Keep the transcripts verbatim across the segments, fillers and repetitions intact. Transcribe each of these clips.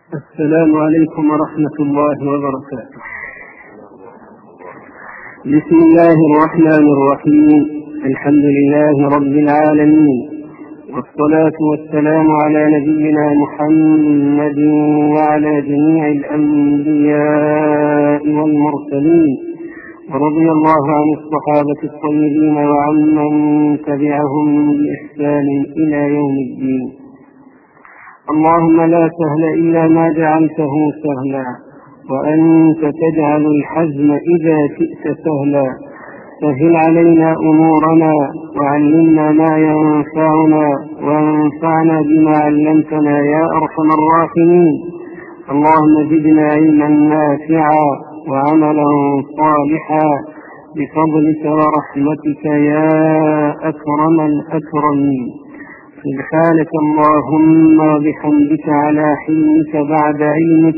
السلام عليكم ورحمة الله وبركاته. بسم الله الرحمن الرحيم. الحمد لله رب العالمين، والصلاة والسلام على نبينا محمد وعلى جميع الأنبياء والمرسلين، ورضي الله عن الصحابة الطيبين وعمن تبعهم بإحسان إلى يوم الدين. اللهم لا سهل إلا ما جعلته سهلا، وأنت تجعل الحزن إذا شئت سهلا. سهل علينا أمورنا، وعلمنا ما ينفعنا، وانفعنا بما علمتنا يا أرحم الراحمين. اللهم زدنا علما نافعا وعملا صالحا بفضلك ورحمتك يا أكرم الأكرمين. سبحانك اللهم وبحمدك على حلمك بعد علمك،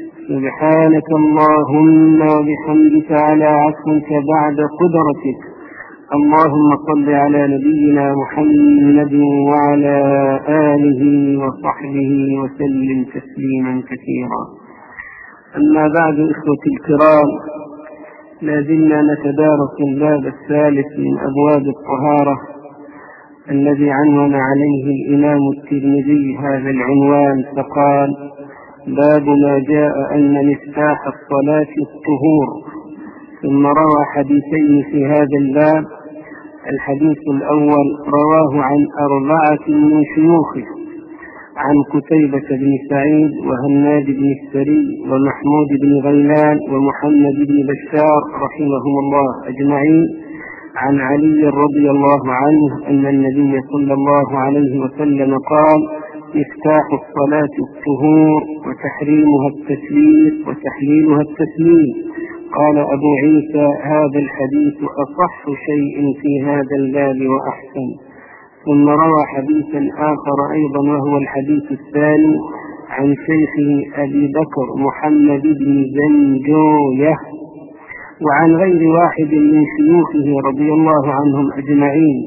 سبحانك اللهم وبحمدك على عفوك بعد قدرتك. اللهم صل على نبينا محمد وعلى آله وصحبه وسلم تسليما كثيرا. أما بعد، إخوتي الكرام، لا زلنا نتدارس الباب الثالث من أبواب الطهارة الذي عنون عليه الإمام الترمذي هذا العنوان، فقال: باب ما جاء أن مفتاح الصلاة الطهور. ثم روى حديثين في هذا الباب. الحديث الأول رواه عن أربعة من شيوخه، عن قتيبة بن سعيد وهناد بن السري ومحمود بن غيلان ومحمد بن بشار رحمهم الله أجمعين، عن علي رضي الله عنه أن النبي صلى الله عليه وسلم قال: مفتاح الصلاة الطهور، وتحريمها التسليم، وتحليلها التسليم. قال أبو عيسى: هذا الحديث أصح شيء في هذا الباب وأحسن. ثم روى حديثا آخر أيضا، وهو الحديث الثاني، عن شيخه أبي بكر محمد بن زنجوية، وعن غير واحد من شيوخه رضي الله عنهم أجمعين،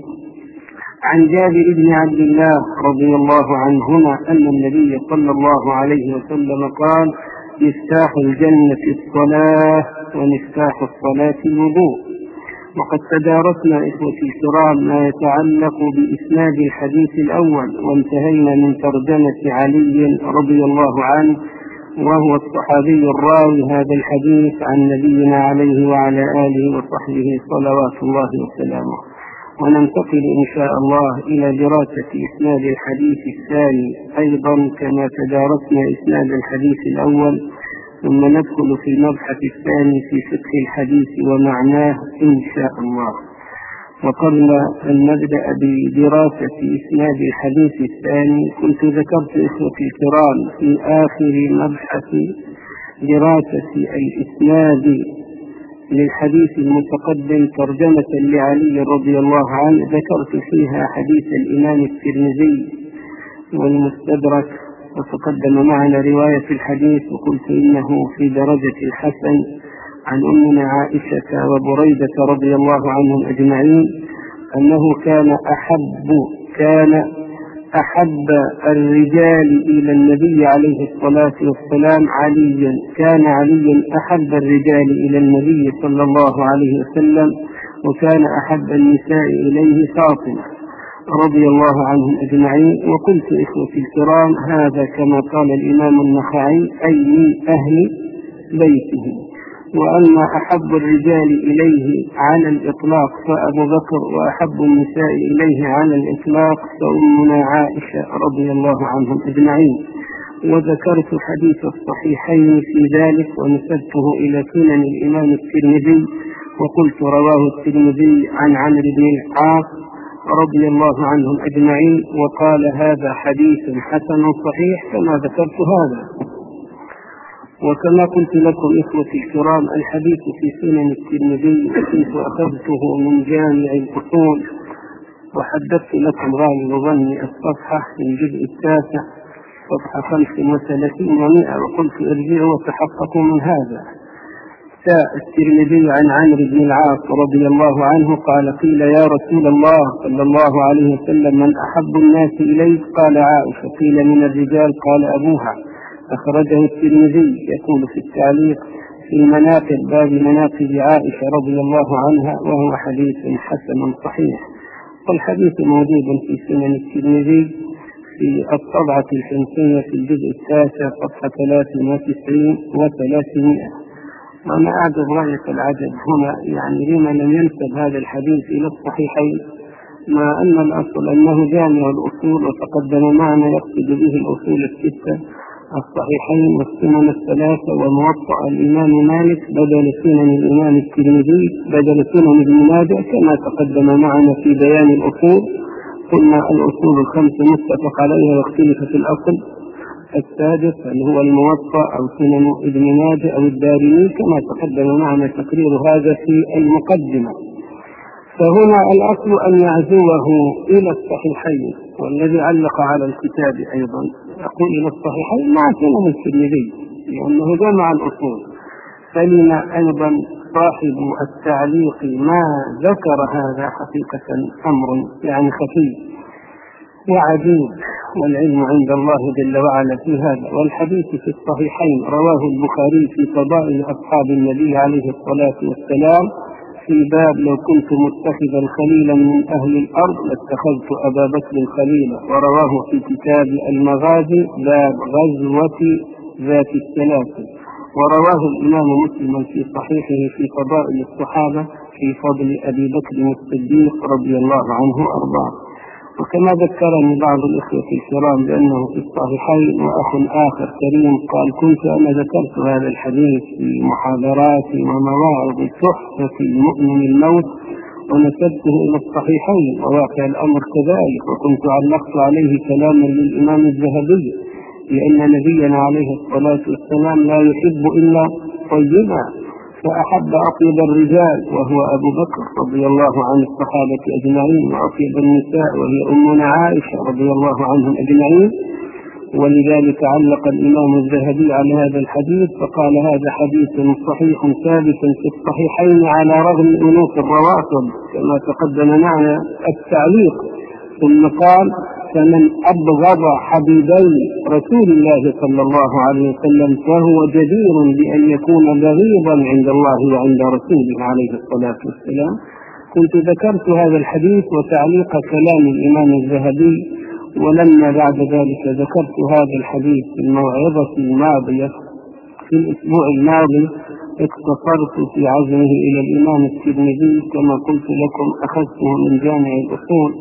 عن جابر بن عبد الله رضي الله عنهما أن النبي صلى الله عليه وسلم قال: مفتاح الجنة الصلاة، ومفتاح الصلاة الوضوء. وقد تدارسنا إخوتي الكرام ما يتعلق بإسناد الحديث الأول، وانتهينا من ترجمة علي رضي الله عنه، وهو الصحابي الراوي هذا الحديث عن نبينا عليه وعلى آله وصحبه صلوات الله وسلامه. وننتقل إن شاء الله إلى دراسة إسناد الحديث الثاني أيضا كما تدارسنا إسناد الحديث الأول، ثم ندخل في المبحث الثاني في فقه الحديث ومعناه إن شاء الله. وقبل أن نبدأ بدراسة إسناد الحديث الثاني، كنت ذكرت إخوتي الكرام في آخر مبحث دراسة الإسناد للحديث المتقدم ترجمة لعلي رضي الله عنه، ذكرت فيها حديث الإمام الترمذي والمستدرك، وتقدم معنا رواية الحديث، وقلت إنه في درجة الحسن، عن أمنا عائشة وبريدة رضي الله عنهم أجمعين أنه كان أحب كان أحب الرجال إلى النبي عليه الصلاة والسلام علي كان علي أحب الرجال إلى النبي صلى الله عليه وسلم، وكان أحب النساء إليه فاطمة رضي الله عنهم أجمعين. وقلت إخوتي الكرام هذا كما قال الإمام النخعي، أي من أهل بيته. وأما أحب الرجال إليه على الإطلاق فأبو بكر، وأحب النساء إليه على الإطلاق فأمنا عائشة رضي الله عنهم أجمعين. وذكرت حديث الصحيحين في ذلك، ونسبته إلى سنن الإمام الترمذي، وقلت رواه الترمذي عن عمرو بن العاص رضي الله عنهم أجمعين، وقال هذا حديث حسن صحيح كما ذكرت هذا. وكما قلت لكم إخوتي الكرام، الحديث في سنن الترمذي كنت أخذته من جامع الأصول، وحدثت لكم غالب ظني الصفحة في الجزء التاسع صفحة خمس وثلاثين ومئة، وقلت ارجعوا وتحققوا من هذا. الترمذي عن عمرو بن العاص رضي الله عنه قال: قيل يا رسول الله صلى الله عليه وسلم من أحب الناس إليك؟ قال: عائشة. قيل من الرجال؟ قال: أبوها. أخرجه الترمذي. يقول في التعليق في مناقب باب مناقب عائشة رضي الله عنها، وهو حديث حسن صحيح. والحديث موجود في سنن الترمذي في الطبعة الحنفية في الجزء التاسع صفحة ثلاث وتسعين وثلاثمائة. وأنا أعجب غاية العجب هنا، يعني لما لم ينسب هذا الحديث إلى الصحيحين، مع أن الأصل أنه جامع الأصول، وتقدم معنا يقصد به الأصول الستة الصحيحين والسنن الثلاثة وموطأ الإمام مالك بدل سنن الإمام الترمذي بدل سنن ابن ماجه كما تقدم معنا في بيان الأصول. قلنا الأصول الخمس متفق عليها واختلف في الأصل السادس هل هو الموطأ أو سنن ابن ماجه أو الدارمي، كما تقدم معنا تقرير هذا في المقدمة. فهنا الأصل أن يعزوه إلى الصحيحين، والذي علق على الكتاب أيضا يقول إلى الصحيحين مع سنن الترمذي لأنه جمع الأصول. فلما أيضا صاحب التعليق ما ذكر هذا حقيقة أمر يعني خفي وعجيب، والعلم عند الله جل وعلا في هذا. والحديث في الصحيحين رواه البخاري في فضائل أصحاب النبي عليه الصلاة والسلام في باب لو كنت متخذا خليلا من أهل الأرض لاتخذت أبا بكر خليلا، ورواه في كتاب المغازي باب غزوة ذات السلاسل. ورواه الإمام مسلم في صحيحه في فضائل الصحابة في فضل أبي بكر الصديق رضي الله عنه وأرضاه. وكما ذكرني بعض الإخوة الكرام بأنه في الصحيحين وأخ آخر كريم قال كنت أنا ذكرت هذا الحديث في محاضرات ومواعظ تحفة المؤمن الموت ونسبته إلى الصحيحين، وواقع الأمر كذلك. وكنت علقت عليه كلاما للإمام الذهبي لأن نبينا عليه الصلاة والسلام لا يحب إلا طيبا، فأحب أطيب الرجال وهو أبو بكر رضي الله عن الصحابة أجمعين، وأطيب النساء وهي أمنا عائشة رضي الله عنهم أجمعين. ولذلك علق الإمام الذهبي على هذا الحديث فقال هذا حديث صحيح ثابت في الصحيحين على رغم أنوف الرواتب كما تقدم معنا التعليق. ثم قال فمن أبغض حبيبي رسول الله صلى الله عليه وسلم فهو جدير بأن يكون بغيضا عند الله وعند رسوله عليه الصلاة والسلام. كنت ذكرت هذا الحديث وتعليق كلام الإمام الذهبي، ولما بعد ذلك ذكرت هذا الحديث في الموعظة الماضية في الأسبوع الماضي اقتصرت في عزمه إلى الإمام الترمذي كما قلت لكم، أخذته من جامع الأصول،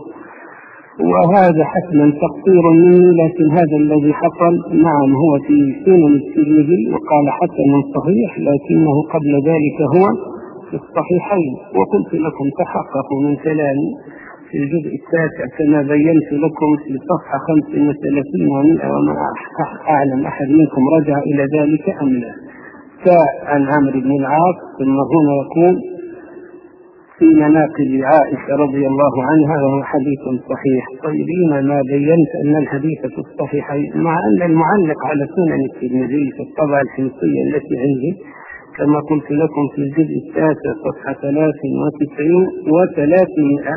وهذا حتما تقصير مني، لكن هذا الذي حصل نعم هو في سنن الترمذي وقال حسن صحيح، لكنه قبل ذلك هو في الصحيحين. وقلت لكم تحققوا من كلامي في الجزء التاسع كما بينت لكم في صفحة خمس وثلاثين ومئة، وما أعلم أحد منكم رجع إلى ذلك أم لا. كعن عمرو بن العاص ثم هنا يقول في مناقب عائشة رضي الله عنها وهو حديث صحيح. طيب ما بينت أن الحديث في الصحيحين مع أن المعلق على سنن الترمذي في الطبعة الحنفية التي عندي كما قلت لكم في الجزء التاسع صفحة ثلاث وتسعين وثلاثمائة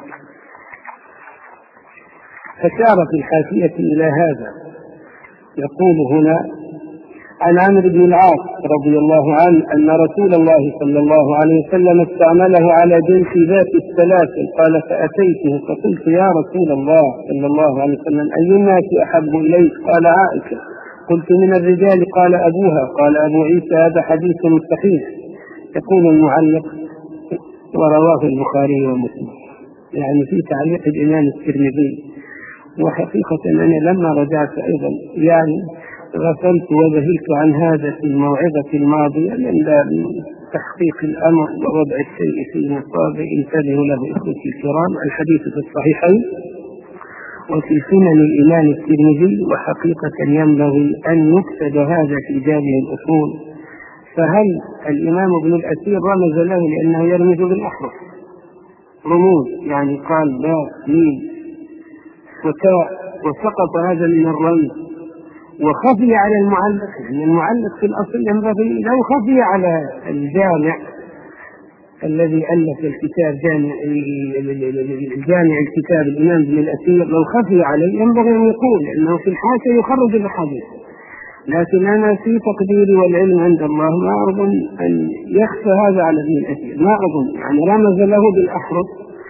فشار في الحاشية إلى هذا. يقول هنا عن عمرو بن العاص رضي الله عنه أن رسول الله صلى الله عليه وسلم استعمله على جيش ذات السلاسل، قال فأتيته فقلت يا رسول الله صلى الله عليه وسلم أي الناس أحب إليك؟ قال عائشة. قلت من الرجال؟ قال أبوها. قال أبو عيسى هذا حديث صحيح. يقول المعلق ورواه البخاري ومسلم، يعني في تعليق الإمام الترمذي. وحقيقة أنني لما رجعت أيضا يعني غفلت وذهلت عن هذا في الموعظة الماضية من باب تحقيق الأمر ووضع الشيء في مصابه انتبهوا له إخوتي الكرام. الحديث في الصحيحين وفي سنن الإمام الترمذي، وحقيقة ينبغي أن يكتب هذا في جامع الأصول. فهل الإمام ابن الأثير رمز له لأنه يرمز بالأحرف رموز، يعني قال باء ميم وتاء وسقط هذا من الرمز وخفي على المعلق، يعني المعلق في الأصل ينبغي لو خفي على الجامع الذي ألف الكتاب جامع الجامع الكتاب الإمام ابن الأثير لو خفي عليه ينبغي أن يقول أنه في الحاشية يخرج الحديث. لكن أنا في تقديري والعلم عند الله ما أظن أن يخفى هذا على ابن الأثير، ما أظن، يعني رمز له بالأحرف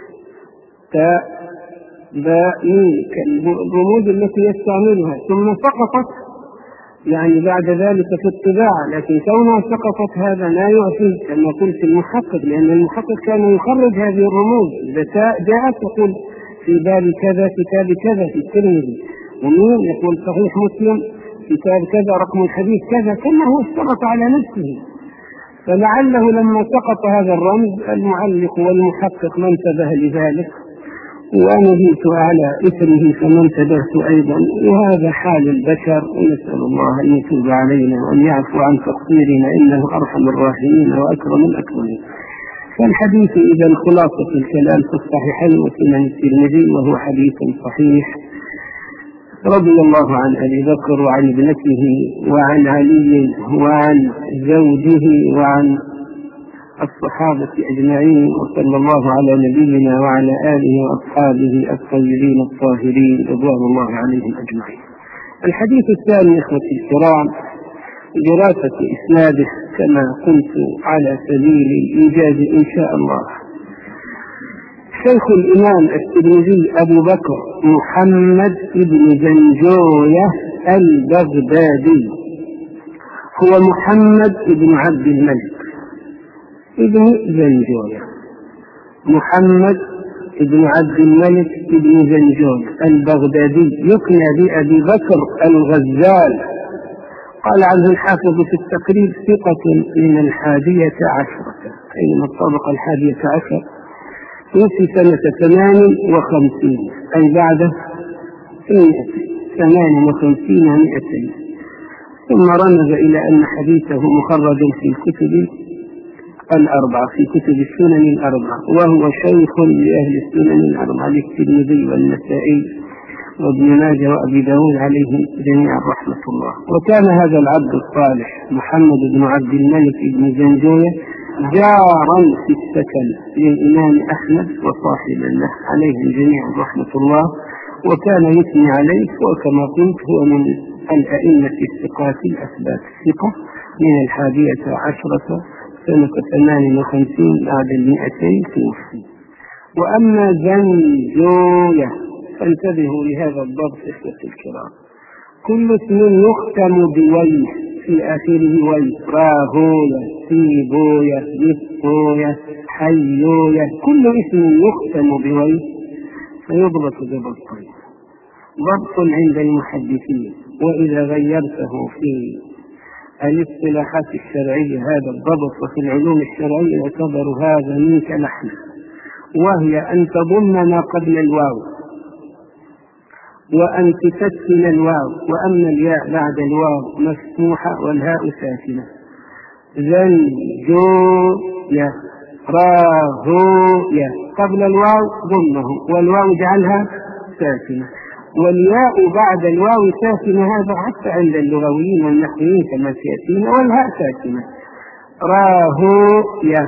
كالرموز التي يستعملها ثم سقطت يعني بعد ذلك في الطباعة، لكن كونها سقطت هذا لا يعفي كما قلت المحقق، لأن المحقق كان يخرج هذه الرموز إذا جاءت يقول في باب كذا كتاب كذا في الترمذي، ومين يقول صحيح مسلم كتاب كذا رقم الحديث كذا، كما هو اشترط على نفسه. فلعله لما سقط هذا الرمز المعلق والمحقق ما انتبه لذلك، وأنا جئت على إثره فما انتبهت أيضا، وهذا حال البشر، ونسأل الله أن يتوب علينا وأن يعفو عن تقصيرنا إنه أرحم الراحمين وأكرم الأكرمين. فالحديث إذا خلاصة الكلام في الصحيحين وسنن الترمذي، وهو حديث صحيح. رضي الله عن أبي بكر وعن ابنته وعن علي وعن زوجه وعن الصحابة أجمعين، وصلى الله على نبينا وعلى آله وأصحابه الطيبين الطاهرين رضوان الله عليهم أجمعين. الحديث الثاني إخوتي الكرام دراسة إسناده كما قلت على سبيل الإيجاز إن شاء الله. شيخ الإمام الترمذي أبو بكر محمد بن زنجوية البغدادي، هو محمد بن عبد الملك ابن زنجوية، محمد بن عبد الملك بن زنجوية البغدادي، يكنى بأبي بكر الغزال. قال عنه الحافظ في التقريب ثقة من الحادية عشرة، أي من الطبقة الحادية عشر، توفي سنة ثمان وخمسين أي بعد ثمان وخمسين مئتين. ثم رمز إلى أن حديثه مخرج في الكتب الأربعة، في كتب السنن الأربعة، وهو شيخ لأهل السنن الأربعة للترمذي والنسائي وابن ماجه وأبي داود عليهم جميعا رحمة الله. وكان هذا العبد الصالح محمد بن عبد الملك بن زنجوية جارا في السكن للإمام أحمد وصاحب له عليهم جميعا رحمة الله، وكان يثني عليه، وكما قلت هو من الأئمة الثقات الأثبات، ثقة من الحادية عشرة سنة ثمان وخمسين بعد المئتين توفي. وأما زنجوية فانتبهوا لهذا الضبط إخوتي الكرام، كل اسم يختم بويه في آخره وي، راهوية سيبوية بطوية حيوية، كل اسم يختم بوي فيضبط بضبطين، ضبط عند المحدثين، وإذا غيرته في الاصطلاحات الشرعية هذا الضبط، وفي العلوم الشرعية يعتبر هذا منك لحنا، وهي أن تضم ما قبل الواو وأن تسكن الواو، وأما الياء بعد الواو مفتوحة والهاء ساكنة. زنجوية راهوية قبل الواو ضمه والواو اجعلها ساكنة، والياء بعد الواو ساكنة، هذا حتى عند اللغويين والنحويين كما سيأتينا، والهاء ساكنة. راهوية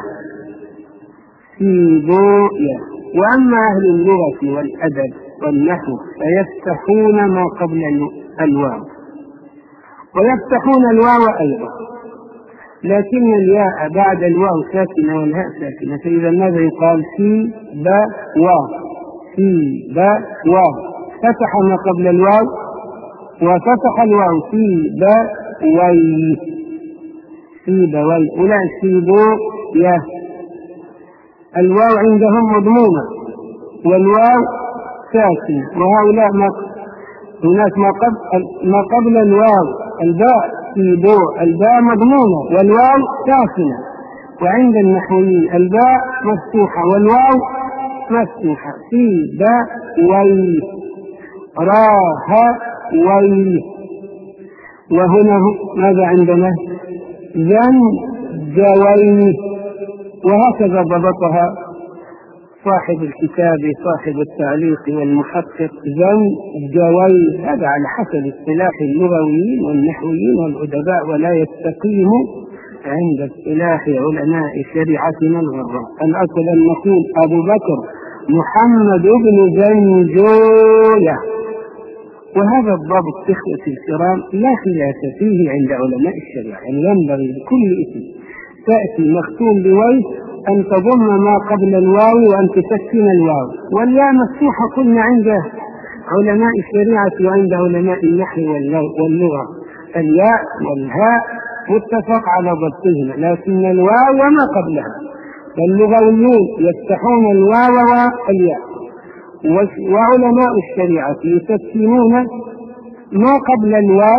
سيبوية. وأما أهل اللغة والأدب والنحو فيفتحون ما قبل الواو ويفتحون الواو أيضا، لكن الياء بعد الواو ساكنة والهاء ساكنة، فإذا ماذا يقال؟ في با واو، في با واو، فتح ما قبل الواو وفتح الواو في با وي، في با وي. ولا سيبو يا الواو عندهم مضمومة والواو ساكنة، وهؤلاء ما هناك ما قبل ما قبل الواو الباء سيبو الباء مضمومة والواو ساكنة، وعند النحويين الباء مفتوحة والواو مفتوحة، في با وي راها وي. وهنا ماذا عندنا؟ زنجوي، وهكذا ضبطها صاحب الكتاب صاحب التعليق والمحقق زنجوي، هذا على حسب اصطلاح اللغويين والنحويين والأدباء، ولا يستقيم عند اصطلاح علماء شريعتنا الغراء. الأصل أن نقول أبو بكر محمد بن زنجوية، وهذا الضبط إخوتي الكرام لا خلاف فيه عند علماء الشريعة. يعني ينبغي لكل اسم تأتي مختوم بواو أن تضم ما قبل الواو وأن تسكن الواو، والياء مفتوحة قلنا عند علماء الشريعة وعند علماء النحو واللغة، الياء والهاء متفق على ضبطهما، لكن الواو وما قبلها، فاللغويون يفتحون الواو والياء، وعلماء الشريعة يسكنون ما قبل الواو،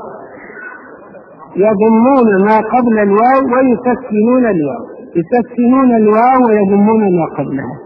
يضمون ما قبل الواو ويسكنون الواو، يسكنون الواو ويضمون ما قبلها،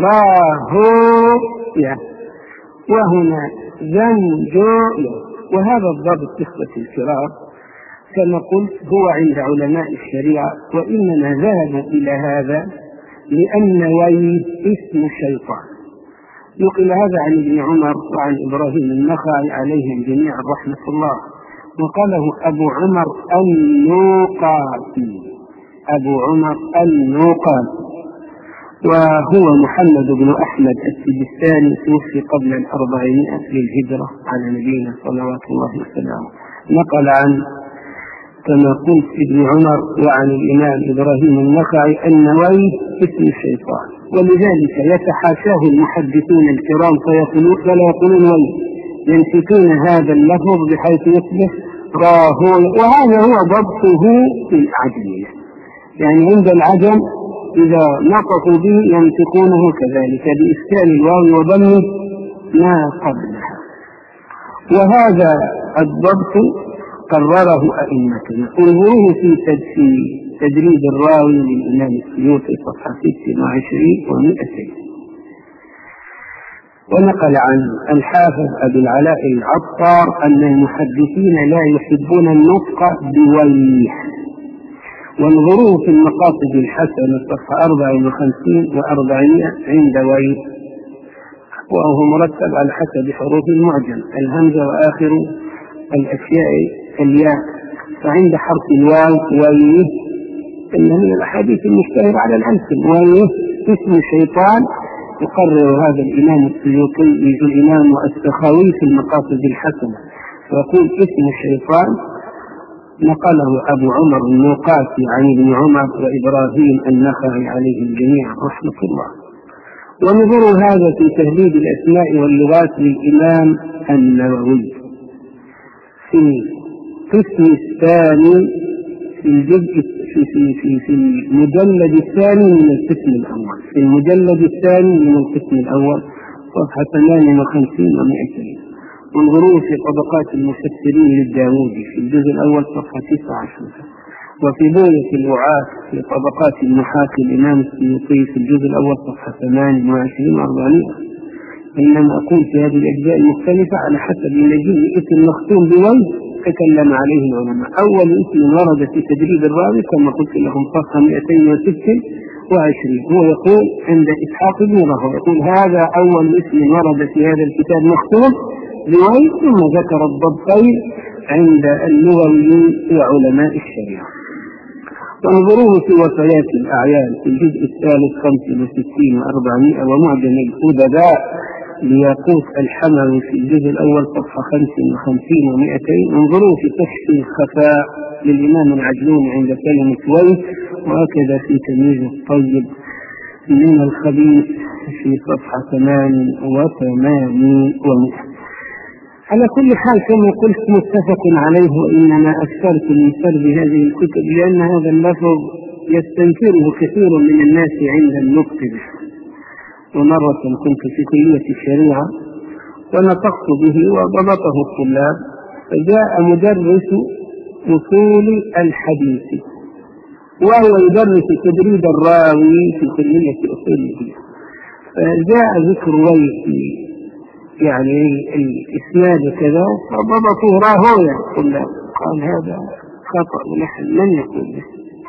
راهوية، وهنا زنجوية. وهذا الضبط إخوتي الكرام كما قلت هو عند علماء الشريعة، وإنما ذهبوا إلى هذا لأن وي اسم شيطان. يقول هذا عن ابن عمر وعن إبراهيم النخعي عليهم جميعا رحمة الله، وقاله أبو عمر النوقاتي، أبو عمر النوقاتي، وهو محمد بن أحمد السجستاني، توفي قبل الأربعمائة للهجرة على نبينا صلوات الله وسلامه. نقل عن كما قلت ابن عمر وعن الإمام إبراهيم النخعي أن وي اسم الشيطان، ولذلك يتحاشاه المحدثون الكرام فلا يقولون وي، ينسكون هذا اللفظ بحيث يصبح راهو، وهذا هو ضبطه في الأعجمية. يعني عند العجم إذا نطقوا به ينطقونه كذلك بإسكان الواو وضم ما قبلها، وهذا الضبط قرره أئمتنا. انظروه في تدريب الراوي للإمام السيوطي صفحة ستة وعشرين ومئتين. ونقل عن الحافظ أبي العلاء العطار أن المحدثين لا يحبون النطق بويه. وانظروه في المقاصد الحسنة صفحة أربعة وخمسين وأربعمائة عند وي، وهو مرتب على حسب حروف المعجم، الهمزة وآخر الأشياء الياء، فعند حرف الواو ويه إنه من الأحاديث المشتهرة على الألسن، ويه اسم شيطان. يقرر هذا الإمام السيوطي الإمام السخاوي في المقاصد الحسنة، ويقول اسم الشيطان نقله أبو عمر النوقاتي عن ابن عمر وإبراهيم النخعي عليهم جميعا رحمة الله. ونظروا هذا في تهذيب الأسماء واللغات للإمام النووي في القسم الثاني في الجزء في في في في المجلد الثاني من القسم الأول، في المجلد الثاني من القسم الأول صفحة ثمانية وخمسين ومئتين. انظروا في طبقات المفسرين للداوودي في الجزء الأول صفحة تسعة عشر، وفي بوية الوعاة في طبقات النحاة الإمام السيوطي في الجزء الأول صفحة ثمانية وعشرين وأربعمائة. إنما أقول في هذه الأجزاء المختلفة على حسب مجيء اسم مختوم بوي تكلم عليه العلماء. أول اسم ورد في تدريب الراوي كما قلت لهم صفحة مئتين وستة وعشرين، هو يقول عند إسحاق بن راهويه يقول هذا أول اسم ورد في هذا الكتاب مختوم بوي، ثم ذكر الضبطين عند اللغويين وعلماء الشريعة. وانظروه في وفيات الأعيان في الجزء الثالث خمسة وستين وأربعمائة، ومعجم الأدباء لياقوت الحموي في الجزء الأول صفحة خمسة وخمسين ومئتين. انظروا في كشف الخفاء للإمام العجلوني عند كلمة وي، وهكذا في تمييز الطيب من الخبيث في صفحة ثمانية وثمانين ومئة. على كل حال كما قلت متفق عليه، وإنما أكثرت من سرد هذه الكتب لأن هذا اللفظ يستنكره كثير من الناس عند النطق به. ومرة كنت في كلية الشريعة ونطقت به وضبطه الطلاب، فجاء مدرس أصول الحديث وهو يدرس تدريب الراوي في كلية أصول الحديث، فجاء ذكر وي يعني الإسناد كذا فضبطوا راهويه الطلاب، قال هذا خطأ ونحن لن يقول به،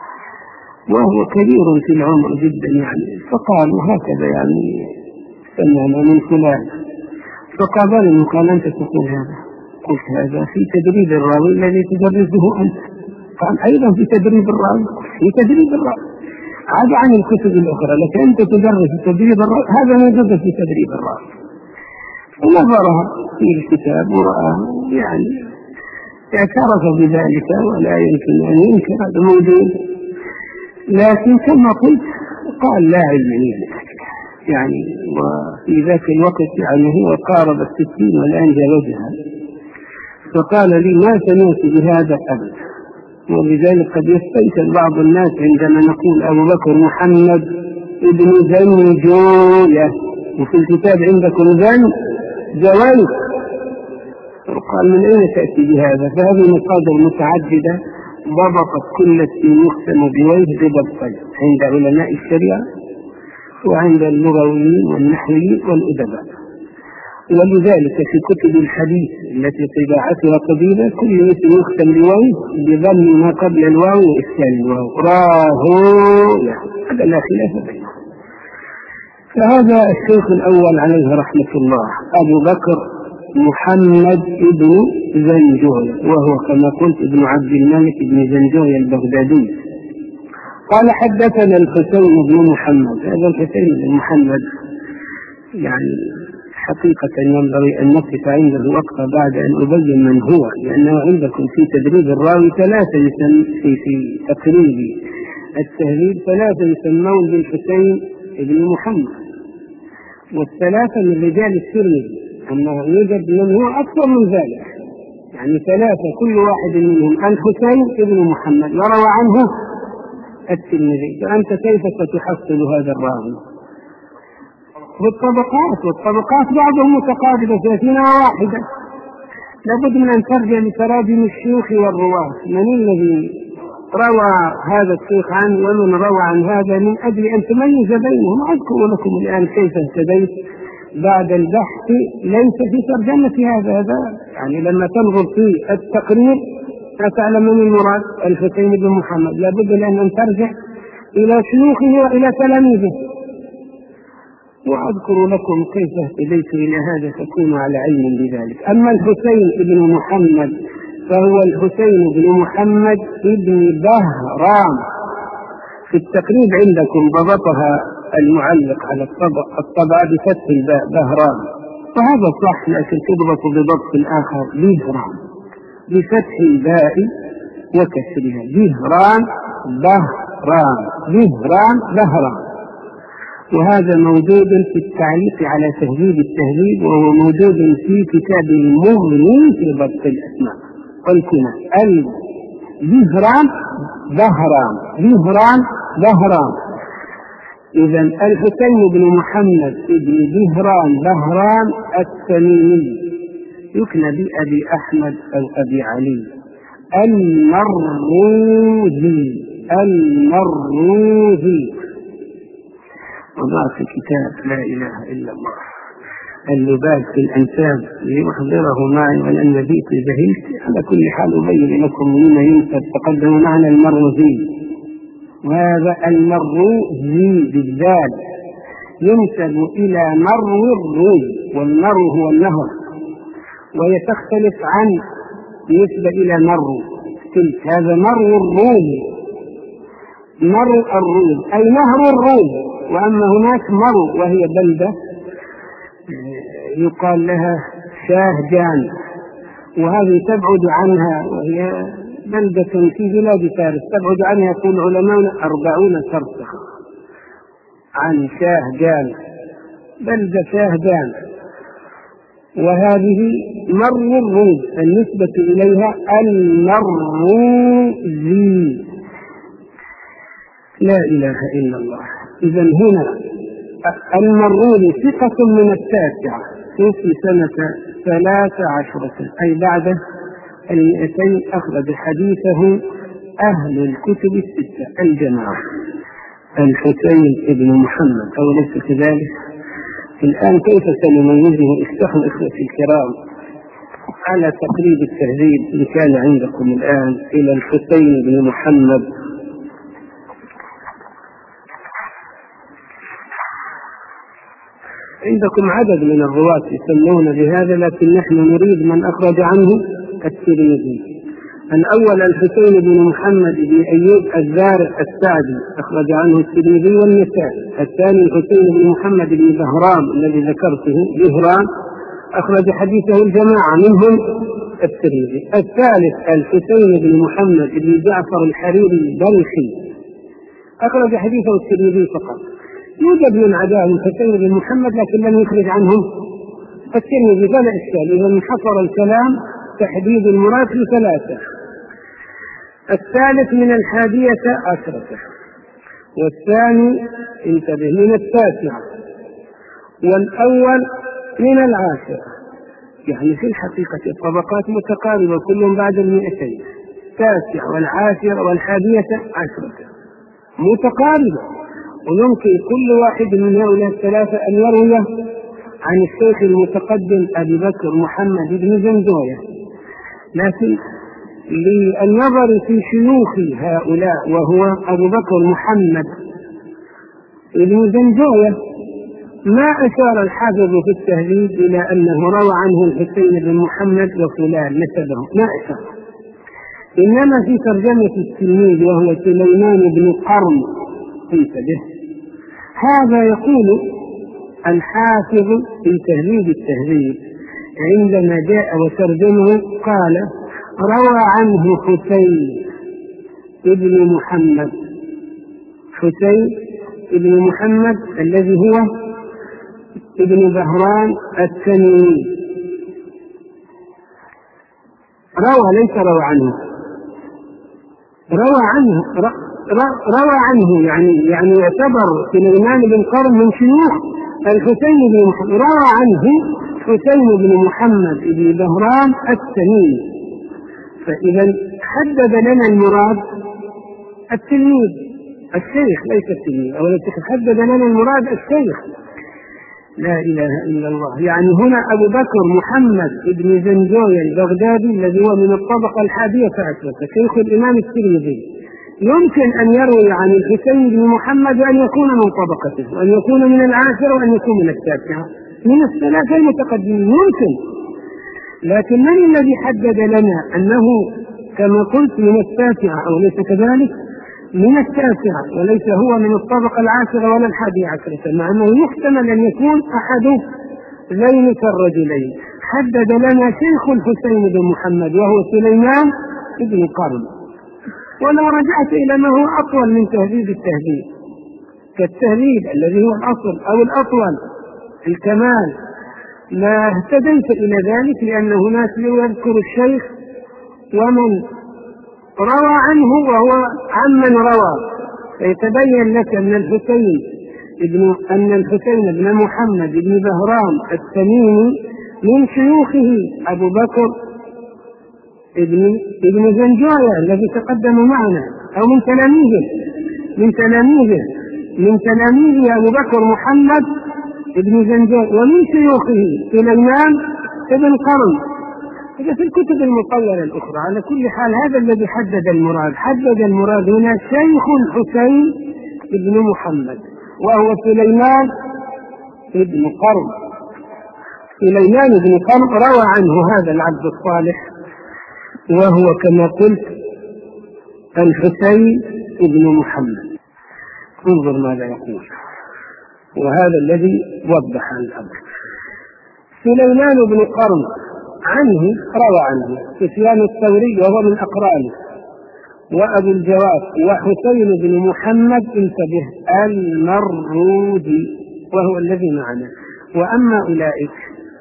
وهو كبير في العمر جدا يعني. فقالوا هكذا يعني سمعنا من فلان، فقابلني قال أنت تقول هذا؟ قلت هذا في تدريب الراوي الذي تدرسه أنت. قال أيضا في تدريب الراوي، في تدريب الراوي عاد عن الكتب الأخرى، لكن أنت تدرس تدريب الراوي، هذا موجود في تدريب الراوي. ونظرها في الكتاب ورآه يعني اعترف بذلك ولا يمكن أن ينكر، هذا موجود. لكن كما قلت قال لا علم لي يعني، وفي ذاك الوقت يعني هو قارب الستين والآن جلدها، فقال لي ما سمعت بهذا أبدا. ولذلك قد يستيقظ بعض الناس عندما نقول أبو بكر محمد ابن زنجوية وفي الكتاب عندكم زنجوية، قال من أين تأتي بهذا؟ فهذه مصادر متعددة ضبطت كل التي يختم بويه بضبطين عند علماء الشريعة وعند اللغويين والنحويين والأدباء. ولذلك في كتب الحديث التي طباعتها قديمة كل اسم يختم بويه بضم ما قبل الواو وإسكان الواو، راهو، هذا لا خلاف بينه. فهذا الشيخ الأول عليه رحمة الله أبو بكر محمد ابن زنجوية، وهو كما قلت ابن عبد الملك ابن زنجوية البغدادي. قال حدثنا الحسين بن محمد. هذا الحسين بن محمد يعني حقيقة ينبغي أن نقف عنده وقفة بعد أن أبين من هو، لأنه عندكم في تدريب الراوي ثلاثة يسمى في, في تقريب التهذيب ثلاثة يسمون بالحسين بن محمد، والثلاثة من رجال الترمذي، أنه يوجد من هو أكثر من ذلك، يعني ثلاثة كل واحد منهم الحسين بن محمد وروى عنه الترمذي، فأنت كيف ستحصل هذا الراوي؟ والطبقات والطبقات بعضهم متقابلة ثلاثين واحدة، لابد من أن ترجع لتراجم الشيوخ والرواة، من الذي روى هذا الشيخ عنه ومن روى عن هذا، من أجل أن تميز بينهم. أذكر لكم الآن كيف اهتديت بعد البحث ليس في ترجمة هذا هذا يعني لما تنظر في التقرير فتعلم من المراد الحسين بن محمد، لابد أن ترجع إلى شيوخه وإلى تلاميذه. وأذكر لكم كيف اهتديت إلى هذا تكون على علم بذلك. أما الحسين بن محمد فهو الحسين بن محمد بن بهرام، في التقريب عندكم ضبطها المعلق على الطبعة بفتح الباء بهرام، وهذا صح لكن تضبط بضبط آخر بهرام بفتح الباء وكسرها، بهرام بهرام بهرام بهرام. وهذا موجود في التعليق على تهذيب التهذيب، وهو موجود في كتاب المغني في ضبط الأسماء والكنى. البهرام بهرام بهرام بهرام. إذن الحسين بن محمد بن بهرام بهرام التميمي يكنى بأبي أحمد أو أبي علي المروزي المروزي. وضع في كتاب لا إله إلا الله اللباب في الأنساب ليحضره معي ولن نبيت جهلت. على كل حال أبين لكم مما ينسب تقدم معنا المروزي، وهذا المروزي بالذات ينسب إلى مرو الروي، والمرو هو النهر، وهي تختلف عن نسبة إلى مرو تلك. هذا مرو الروي، مرو الروي أي نهر الروي. وأما هناك مرو وهي بلدة يقال لها شاهجان، وهذه تبعد عنها، وهي بلدة في بلاد فارس تبعد عنها يقول علماء أربعون فرسخ عن شاهجان، بلدة شاهجان. وهذه مرو الروز النسبة إليها المروزي. لا إله إلا الله. إذن هنا المروزي ثقة من التاسعة توفي سنة ثلاث عشرة أي بعد المئتين، أخرج حديثه أهل الكتب الستة الجماعة. الحسين بن محمد أو ليس كذلك؟ الآن كيف سنميزه؟ افتحوا إخوتي الكرام على تقريب التهذيب إن كان عندكم الآن إلى الحسين بن محمد. عندكم عدد من الرواة يسمون بهذا، لكن نحن نريد من أخرج عنه الترمذي. الأول الحسين بن محمد بن أيوب الزارع السعدي أخرج عنه الترمذي والنسائي. الثاني الحسين بن محمد بن بهرام الذي ذكرته بهرام أخرج حديثه الجماعة منهم الترمذي. الثالث الحسين بن محمد بن جعفر الحريري البلخي أخرج حديثه الترمذي فقط. يوجد من عداهم الحسين بن محمد لكن لم يخرج عنهم الترمذي، فلا إشكال. إذا انحصر الكلام تحديد المراد في ثلاثة. الثالث من الحادية عشرة، والثاني انتبه من التاسعة، والأول من العاشرة. يعني في الحقيقة الطبقات متقاربة كلهم بعد المئتين، التاسعة والعاشرة والحادية عشرة متقاربة، ويمكن كل واحد من هؤلاء الثلاثة أن يروي عن الشيخ المتقدم أبي بكر محمد بن زنجوية. لكن للنظر في شيوخ هؤلاء وهو أبو بكر محمد بن زنجوية ما أشار الحافظ في التهذيب إلى أنه روى عنه الحسين بن محمد وفلان نسبه، ما أشار. إنما في ترجمة التلميذ وهو سليمان بن قرن انتبه، هذا يقول الحافظ في تهذيب التهذيب عندما جاء وترجمه قال روى عنه حسين ابن محمد، حسين ابن محمد الذي هو ابن بهران التميمي، روى ليس روى عنه، روى عنه روى عنه يعني يعني يعتبر سليمان بن قرن من شيوخ الحسين بن محمد، روى عنه حسين بن محمد بن بهران التميمي. فإذا حدد لنا المراد التلميذ الشيخ ليس التلميذ، أو حدد لنا المراد الشيخ. لا إله إلا الله. يعني هنا أبو بكر محمد بن زنجوية البغدادي الذي هو من الطبقة الحادية عشرة شيخ الإمام الترمذي يمكن أن يروي عن الحسين بن محمد وأن يكون من طبقته وأن يكون من العاشرة وأن يكون من التاسعة من الثلاثة المتقدمين يمكن. لكن من الذي حدد لنا أنه كما قلت من التاسعة أو ليس كذلك؟ من التاسعة وليس هو من الطبقة العاشرة ولا الحادية عشرة، مع أنه يحتمل أن يكون أحد ذين الرجلين. حدد لنا شيخ الحسين بن محمد وهو سليمان بن قرن. ولو رجعت إلى ما هو أطول من تهذيب التهذيب كالتهذيب الذي هو الأصل أو الأطول الكمال لا اهتديت إلى ذلك، لأن هناك يذكر الشيخ ومن روى عنه وهو عمن روى، فيتبين لك أن الحسين ابن أن الحسين بن محمد بن بهرام التميمي من شيوخه أبو بكر ابن ابن زنجوية الذي تقدم معنا، أو من تلاميذه من تلاميذه من تلاميذه أبو بكر محمد ابن زنجوية، ومن شيوخه سليمان ابن قرن. إذا في الكتب المطولة الأخرى على كل حال هذا الذي حدد المراد. حدد المراد هنا شيخ الحسين ابن محمد وهو سليمان ابن قرن. سليمان ابن قرن روى عنه هذا العبد الصالح وهو كما قلت الحسين ابن محمد. انظر ماذا يقول، وهذا الذي وضح الأمر. سليمان بن قرن عنه روى عنه سفيان الثوري وهو من أقرانه، وأبو الجواد، وحسين بن محمد انتبه المرودي وهو الذي معنا. وأما أولئك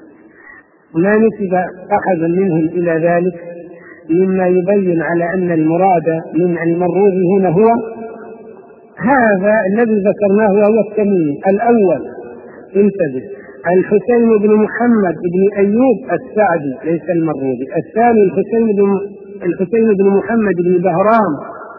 لا نسب أحدا منهم إلى ذلك، مما يبين على أن المراد من المرودي هنا هو هذا الذي ذكرناه وهو التميمي الأول انتبه الحسين بن محمد بن أيوب السعدي ليس المرودي. الثاني الحسين بن الحسين بن محمد بن بهرام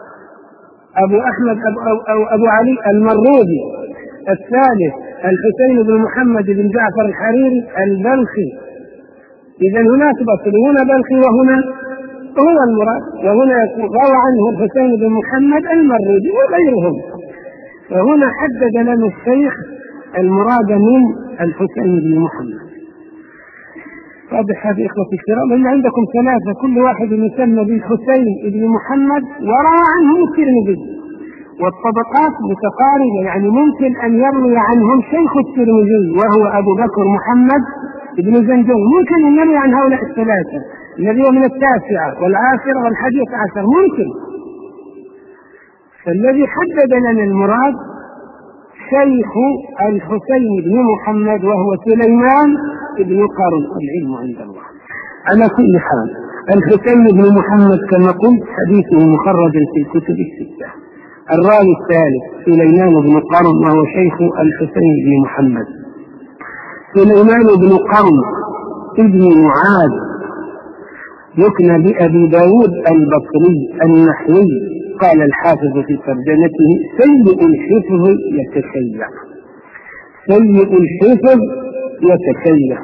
أبو أحمد أبو, أو أبو علي المرودي. الثالث الحسين بن محمد بن جعفر الحريري البلخي. إذا هناك بصري هنا بلخي وهنا هو المراد، وهنا روى عنه الحسين بن محمد المرودي وغيرهم. فهنا حدد لنا الشيخ المراد من الحسين بن محمد. واضح هذه إخوة الكرام؟ إن عندكم ثلاثة كل واحد يسمى بالحسين بن محمد وروى عنه الترمذي، والطبقات متقاربة، يعني ممكن أن يروي عنهم شيخ الترمذي وهو أبو بكر محمد ابن زنجون ممكن أن يروي عن هؤلاء الثلاثة الذي هو من التاسعة والعاشرة والحادية عشر ممكن. فالذي حدد لنا المراد شيخ الحسين بن محمد وهو سليمان بن قرن، العلم عند الله. على كل حال الحسين بن محمد كما قلت حديثه مخرج في الكتب الستة. الراوي الثالث سليمان بن قرن وهو شيخ الحسين بن محمد. سليمان بن قرن ابن معاذ يكنى بأبي داود البصري النحوي. قال الحافظ في ترجمته سيء الحفظ يتشيع، سيء الحفظ يتشيع.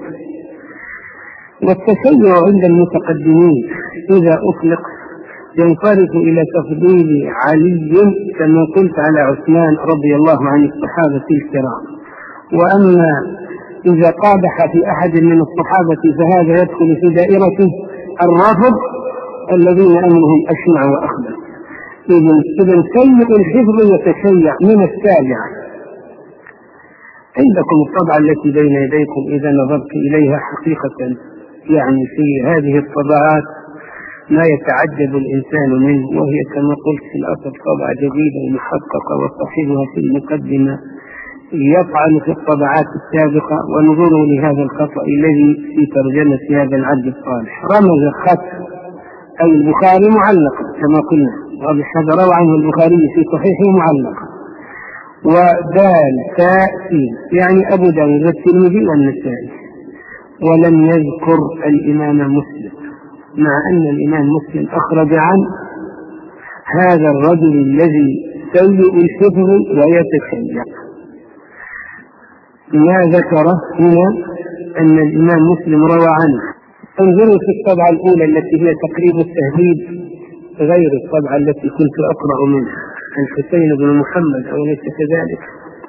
والتشيع عند المتقدمين إذا أطلق ينصرف إلى تفضيل علي كما قلت على عثمان رضي الله عن الصحابة الكرام. وأما إذا قادح في أحد من الصحابة فهذا يدخل في دائرة الرافض الذين أمرهم أشنع وأخبث. إذن سيء الحفظ يتشيع من السابعة. عندكم الطبعة التي بين يديكم إذا نظرت إليها حقيقة يعني في هذه الطبعات ما يتعجب الإنسان منه، وهي كما قلت في الأصل طبعة جديدة محققة وصاحبها في المقدمة يطعن في الطبعات السابقة. ونظروا لهذا الخطأ الذي في ترجمة هذا العبد الصالح. رمز خط أي البخاري معلقا كما قلنا، هذا روى عنه البخاري في صحيحه معلقا. ودال تاء يعني أبو داود والترمذي والنسائي، ولم يذكر الإمام مسلم، مع أن الإمام مسلم أخرج عن هذا الرجل الذي سيء الحفظ ويتشيع. ما ذكر هنا أن الإمام مسلم روى عنه. انظروا في الطبعة الأولى التي هي تقريب التهذيب غير الطبعة التي كنت أقرأ منها الحسين بن محمد أو ليس كذلك.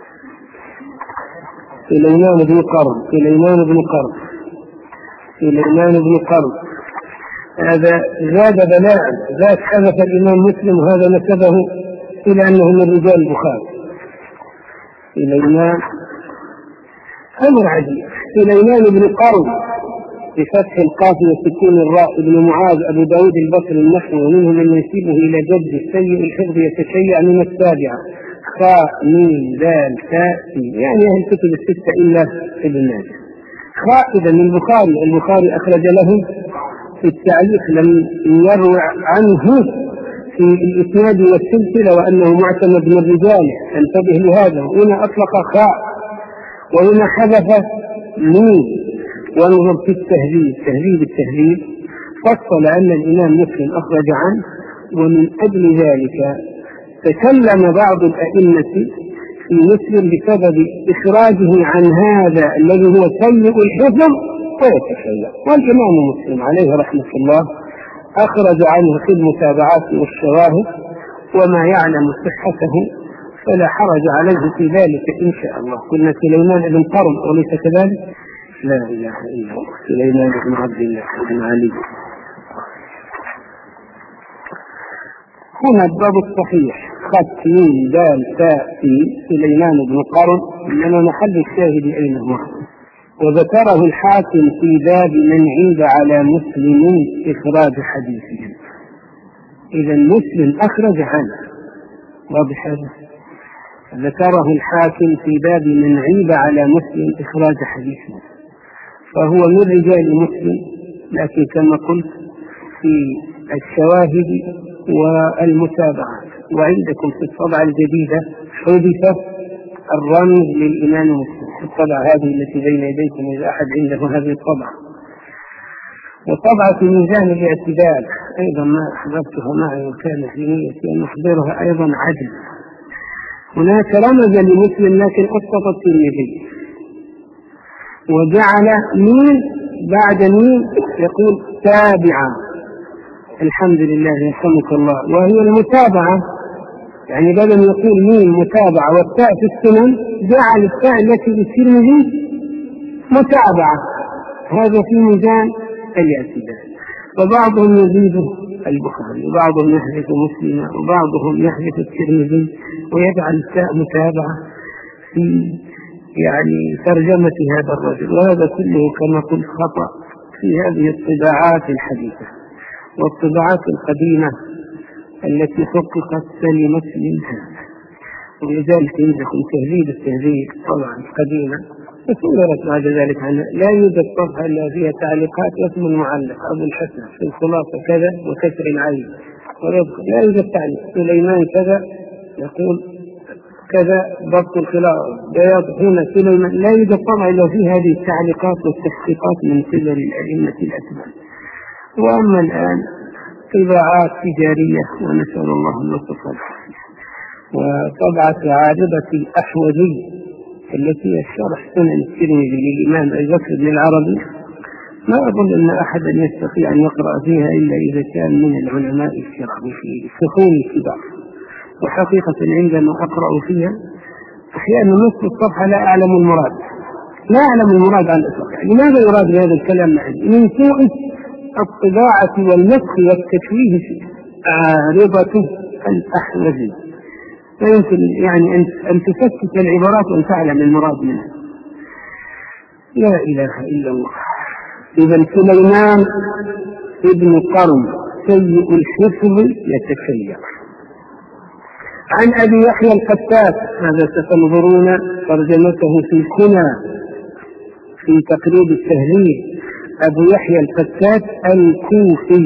سليمان بن قرن سليمان بن قرن سليمان بن قرن هذا زاد بلاء، ذاك حذف الإمام مسلم وهذا نسبه إلى أنه من رجال البخاري. سليمان أمر عجيب. سليمان بن قرن بفتح القاف وسكون الراء ابن معاذ أبو داود البصري النحوي، ومنهم من ينسبه إلى جد سيء الحفظ يتشيع من السابعة. خاء ميم دال تاء يعني أهل الكتب الستة إلا ابن ماجه. خاء إذا من البخاري، البخاري أخرج له في التعليق لم يروع عنه في الإسناد والسلسلة وأنه معتمد من الرجال، انتبه لهذا. هنا أطلق خاء وهنا حذف ميم. ونظر في التهذيب تهذيب التهذيب فصل أن الإمام مسلم أخرج عنه، ومن أجل ذلك تكلم بعض الأئمة في مسلم بسبب إخراجه عن هذا الذي هو سيء الحفظ ويتشيع. والإمام مسلم عليه رحمة الله أخرج عنه في المتابعات والشواهد وما يعلم صحته، فلا حرج عليه في ذلك إن شاء الله. قلنا سليمان بن قرن وليس كذلك؟ لا إله إلا الله. سليمان بن عبد الله بن علي. هنا الباب الصحيح خط ميم دال تاء في سليمان بن قرن، إنما محل الشاهد أين هو؟ وذكره الحاكم في باب من عيب على مسلم إخراج حديثه. إذا مسلم أخرج عنه، واضح هذا؟ ذكره الحاكم في باب من عيب على مسلم إخراج حديثه، فهو من رجال مسلم، لكن كما قلت في الشواهد والمتابعات. وعندكم في الطبعة الجديدة حدث الرمز للإمام مسلم في الطبعة هذه التي بين يديكم إذا أحد عنده هذه الطبعة. وطبعة ميزان الاعتدال أيضا ما أحضرتها معي وكان في نيتي أن أحضرها أيضا عدل. هناك رمز لمسلم لكن أسقط الترمذي وجعل مين بعد مين يقول تابعة. الحمد لله يرحمك الله. وهي المتابعة، يعني بدل يقول مين متابعة والتاء في السنن جعل التاء التي في الترمذي متابعة. هذا في ميزان الاعتدال. وبعضهم يزيده البخاري وبعضهم يحذف مسلم وبعضهم يحذف الترمذي ويجعل التاء متابعة في يعني ترجمة هذا الرجل، وهذا كله كما قلت خطأ في هذه الطباعات الحديثة. والطباعات القديمة التي حققت سلمت منها، ولذلك ينزل تهذيب التهذيب طبعا قديمة وصورت بعد ذلك عنها، لا يوجد صفحة إلا فيها تعليقات اسم معلق أبو الحسن في الخلاصة كذا وكسر العين، لا يوجد تعليق سليمان كذا يقول كذا ضبط الخلاص بياض هنا سليمان، لا يوجد طبعا إلا في هذه التعليقات والتحقيقات من قبل الأئمة الأكبر. وأما الآن طباعات تجارية ونسأل الله النصر والعافية. وطبعة عارضة الأحوذي التي الشرح سنن الترمذي للإمام أبي بكر بن العربي، ما أظن أن أحدا يستطيع أن يقرأ فيها إلا إذا كان من العلماء الكرام في سخون الكبار. وحقيقة عندما أقرأ فيها أحيانا نصف الصفحة لا أعلم المراد، لا أعلم المراد عن الإطلاق. يعني ماذا يراد بهذا الكلام معي؟ من سوء الطباعة والنسخ والتشويه عارضة الأحوذي، لا يمكن يعني أن تفتت العبارات وأن تعلم المراد منها. لا إله إلا الله. إذا سليمان ابن قرن سيء الحفظ يتشيع. عن أبي يحيى القتات، هذا ستنظرون ترجمته في الكنى في تقريب التهذيب، أبو يحيى القتات الكوفي،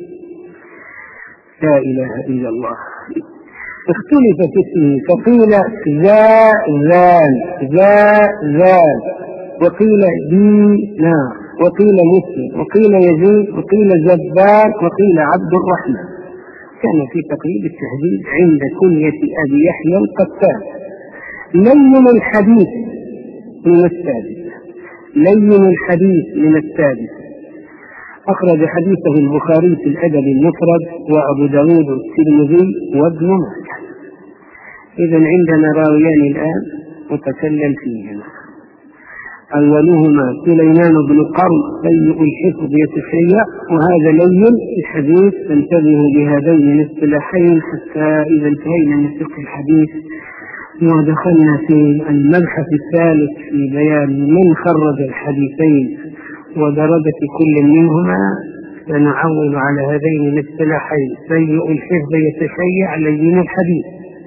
لا إله إلا الله. اختلف في اسمه، فقيل ذا ذان ذا ذان، وقيل دينار، وقيل مسلم، وقيل يزيد، وقيل زبان، وقيل عبد الرحمن. كان في تقريب التهذيب عند كنية أبي يحيى القتات. لين الحديث من السادسة، لين الحديث من السادسة. أخرج حديثه البخاري في الأدب المفرد، وأبو داود والترمذي وابن ماجه. إذن عندنا راويان الآن نتكلم فيهما. أولهما سليمان بن قرن سيء الحفظ يتشيع، وهذا لين الحديث. فانتبهوا بهذين الاصطلاحين حتى إذا انتهينا من فقه الحديث ودخلنا في المبحث الثالث في بيان من خرج الحديثين ودرجة كل منهما سنعول على هذين الاصطلاحين: سيء الحفظ يتشيع، لين الحديث.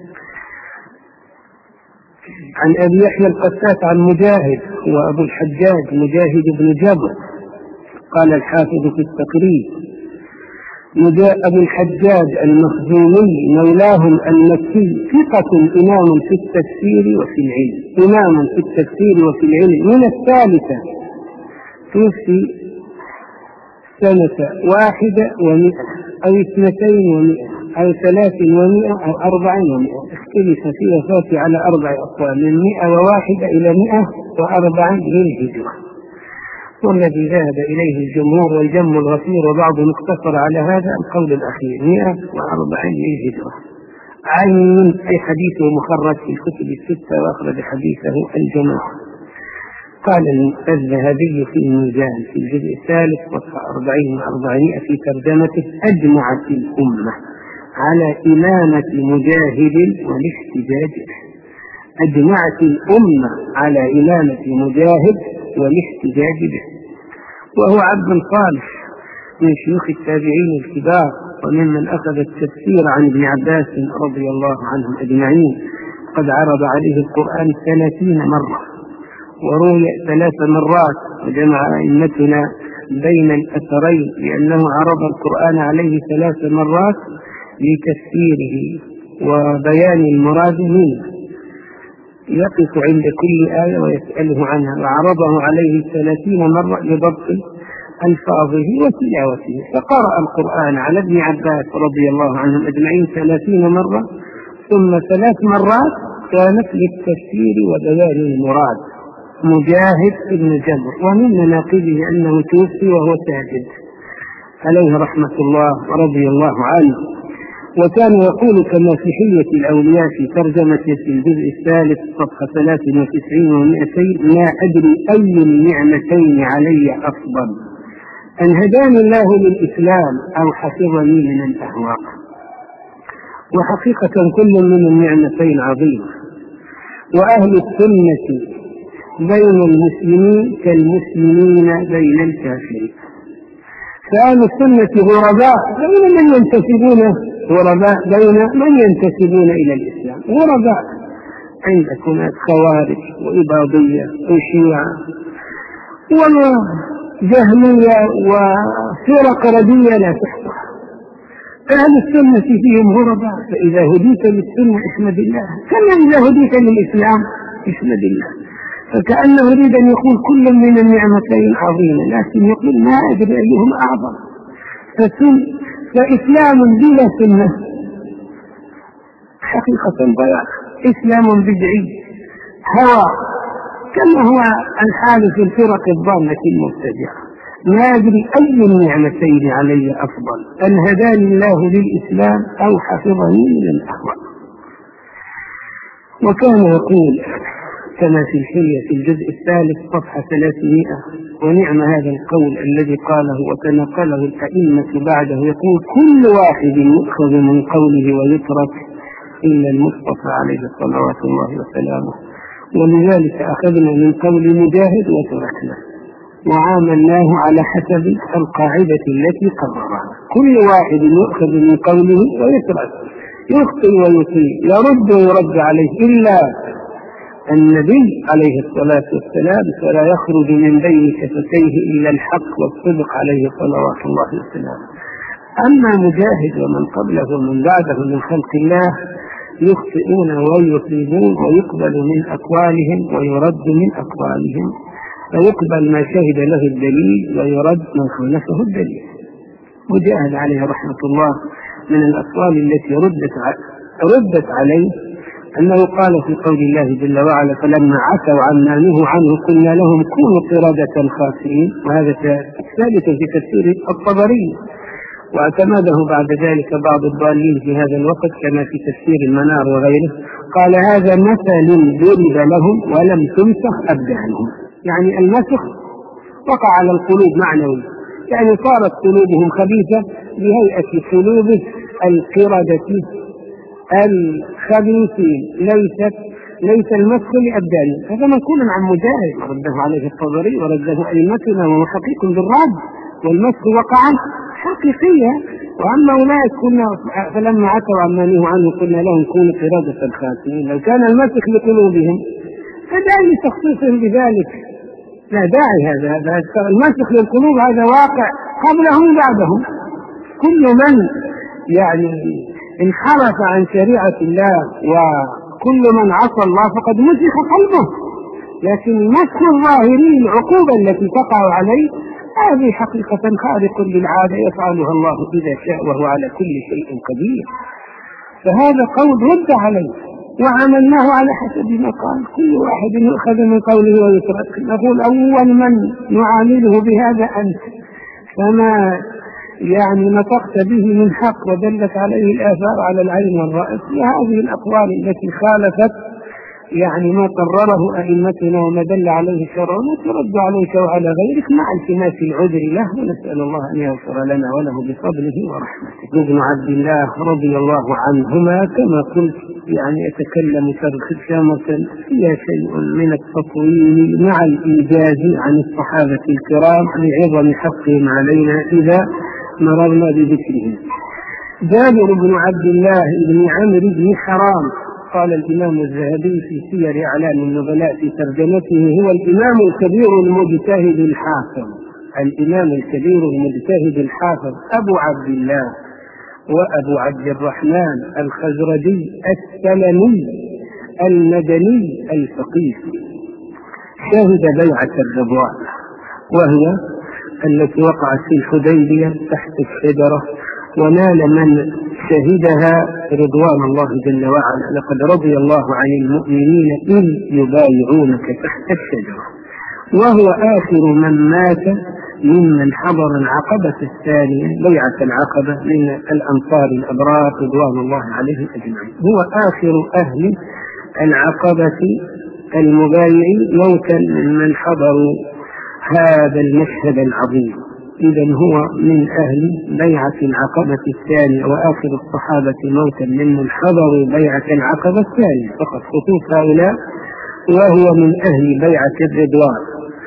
عن أبي يحيى القتات عن مجاهد وأبو الحجاج مجاهد بن جبر، قال الحافظ في التقريب: أبو الحجاج المخزومي مولاهم المكي، ثقة إمام في التفسير وفي العلم، إمام في التفسير وفي العلم، من الثالثة، توفي سنة واحدة ومئة أو اثنتين ومئة أو ثلاث ومئة أو أربعين ومئة، اختلف في وفاته على أربع أقوال، من مئة وواحدة إلى مئة وأربعين للهجرة، والذي ذهب إليه الجمهور والجم الغفير وبعضهم اقتصر على هذا القول الأخير، مئة وأربعين للهجرة. عين أي حديثه مخرج في الكتب الستة، وأخرج حديثه الجماعة. قال الذهبي في الميزان في الجزء الثالث صفحة أربعين وأربعمائة في ترجمته: أجمعت الأمة على إمامة مجاهد والاحتجاج به. أجمعت الأمة على إمامة مجاهد والاحتجاج به، وهو عبد صالح من شيوخ التابعين الكبار، وممن أخذ التفسير عن ابن عباس رضي الله عنهم أجمعين. قد عرض عليه القرآن ثلاثين مرة، وروي ثلاث مرات، وجمع أئمتنا بين الأثرين لأنه عرض القرآن عليه ثلاث مرات لتفسيره وبيان المراد منه، يقف عند كل آية ويسأله عنها، وعرضه عليه ثلاثين مرة لضبط ألفاظه وتلاوته. فقرأ القرآن على ابن عباس رضي الله عنهم أجمعين ثلاثين مرة، ثم ثلاث مرات كانت للتفسير وبيان المراد. مجاهد بن جبر، ومن مناقبه أنه توفي وهو ساجد عليه رحمة الله ورضي الله عنه. وكان يقول كما في حلية الأولياء في ترجمة في الجزء الثالث صفحة ثلاث وتسعين ومئتين: ما أدري أي النعمتين علي أفضل، أن هداني الله للإسلام أو حفظني من الأهواء. وحقيقة كل من النعمتين عظيمة، وأهل السنة بين المسلمين كالمسلمين بين الكافرين. فأهل السنة غرباء بين من ينتسبون غرباء بين من ينتسبون إلى الإسلام. غرباء عندك هناك خوارج وإباضية وشيعة وجهمية وفرق ردية لا تحصى. أهل السنة فيهم غرباء، فإذا هديت للسنة احمد الله، كما إذا هديت للإسلام احمد الله. فكأنه يريد أن يقول كل من النعمتين عظيمة، لكن يقول ما أدري أيهما أعظم. فإسلام بلا سنة حقيقة ضياع، إسلام بدعي هوى، كما هو الحال في الفرق الضالة المبتدعة. ما أدري أي النعمتين علي أفضل، أن هداني الله للإسلام أو حفظني من الأهواء. وكان يقول كما في الحلية في الجزء الثالث صفحة ثلاثمائة: ونعم هذا القول الذي قاله وتنقله الأئمة بعده، يقول: كل واحد يؤخذ من قوله ويترك إلا المصطفى عليه صلوات الله وسلامه. ولذلك أخذنا من قول مجاهد وتركنا وعاملناه على حسب القاعدة التي قررها. كل واحد يؤخذ من قوله ويترك، يخطئ ويطيع، يرد ويرد عليه، إلا النبي عليه الصلاة والسلام فلا يخرج من بين شفتيه إلا الحق والصدق عليه صلوات الله وسلامه. أما مجاهد ومن قبله ومن بعده من خلق الله يخطئون ويصيبون، ويقبل من أقوالهم ويرد من أقوالهم، ويقبل ما شهد له الدليل ويرد ما خالفه الدليل. مجاهد عليه رحمة الله من الأقوال التي ردت ردت عليه أنه قال في قول الله جل وعلا: فلما عتوا عما نهوا عنه قلنا لهم كونوا قردة خاسئين. وهذا ثابت في تفسير الطبري، واعتمده بعد ذلك بعض الضالين في هذا الوقت كما في تفسير المنار وغيره. قال: هذا مثل ضرب لهم ولم تمسخ أبدانهم، يعني المسخ وقع على القلوب معنوي، يعني صارت قلوبهم خبيثة بهيئة قلوب القردة الخبيثين، ليست ليس المسخ لأبدانهم. هذا منقول عن مجاهد ورده عليه الطبري ورده أئمتنا ومحقق بالرد، والمسخ وقع حقيقية. وأما أولئك كنا فلما عتوا عما نهوا عنه قلنا لهم كونوا قردة خاسئين، لو كان المسخ لقلوبهم فداعي لتخصيصهم بذلك، لا داعي. هذا هذا المسخ للقلوب هذا واقع قبلهم وبعدهم. كل من يعني انحرف عن شريعة الله وكل من عصى الله فقد مسخ قلبه، لكن مسخ الظاهرين العقوبة التي تقع عليه هذه حقيقة خارق للعادة يفعلها الله إذا شاء وهو على كل شيء قدير. فهذا قول رد عليه وعملناه على حسب ما قال. كل واحد يؤخذ من قوله ويترك. نقول أول من نعامله بهذا أنت، فما يعني نطقت به من حق ودلت عليه الآثار على العين والرأس. وهذه الأقوال التي خالفت يعني ما قرره أئمتنا وما دل عليه شرعنا ترد عليك وعلى غيرك مع التماس العذر له، ونسأل الله أن يغفر لنا وله بفضله ورحمته. ابن عبد الله رضي الله عنهما كما قلت يعني يتكلم ترجمة فيها شيء من التطويل مع الإيجاز عن الصحابة الكرام لعظم حقهم علينا إذا مررنا بذكرهم. جابر بن عبد الله بن عمرو بن حرام قال الإمام الذهبي في سير أعلام النبلاء في ترجمته: هو الإمام الكبير المجتهد الحافظ. الإمام الكبير المجتهد الحافظ أبو عبد الله وأبو عبد الرحمن الخزرجي السلمي المدني الفقيه، شهد بيعة الرضوان، وهي التي وقعت في الحديبية تحت الشجرة، ونال من شهدها رضوان الله جل وعلا: لقد رضي الله عن المؤمنين إذ يبايعونك تحت الشجرة. وهو آخر من مات ممن حضر العقبة الثانية بيعة العقبة من الأنصار الأبرار رضوان الله عليهم أجمعين. هو آخر أهل العقبة المبايعين موتا ممن حضروا هذا المشهد العظيم. إذن هو من أهل بيعة العقبة الثانية وآخر الصحابة موتا ممن حضروا بيعة العقبة الثانية. فقد خطوط هؤلاء وهو من أهل بيعة الرضوان.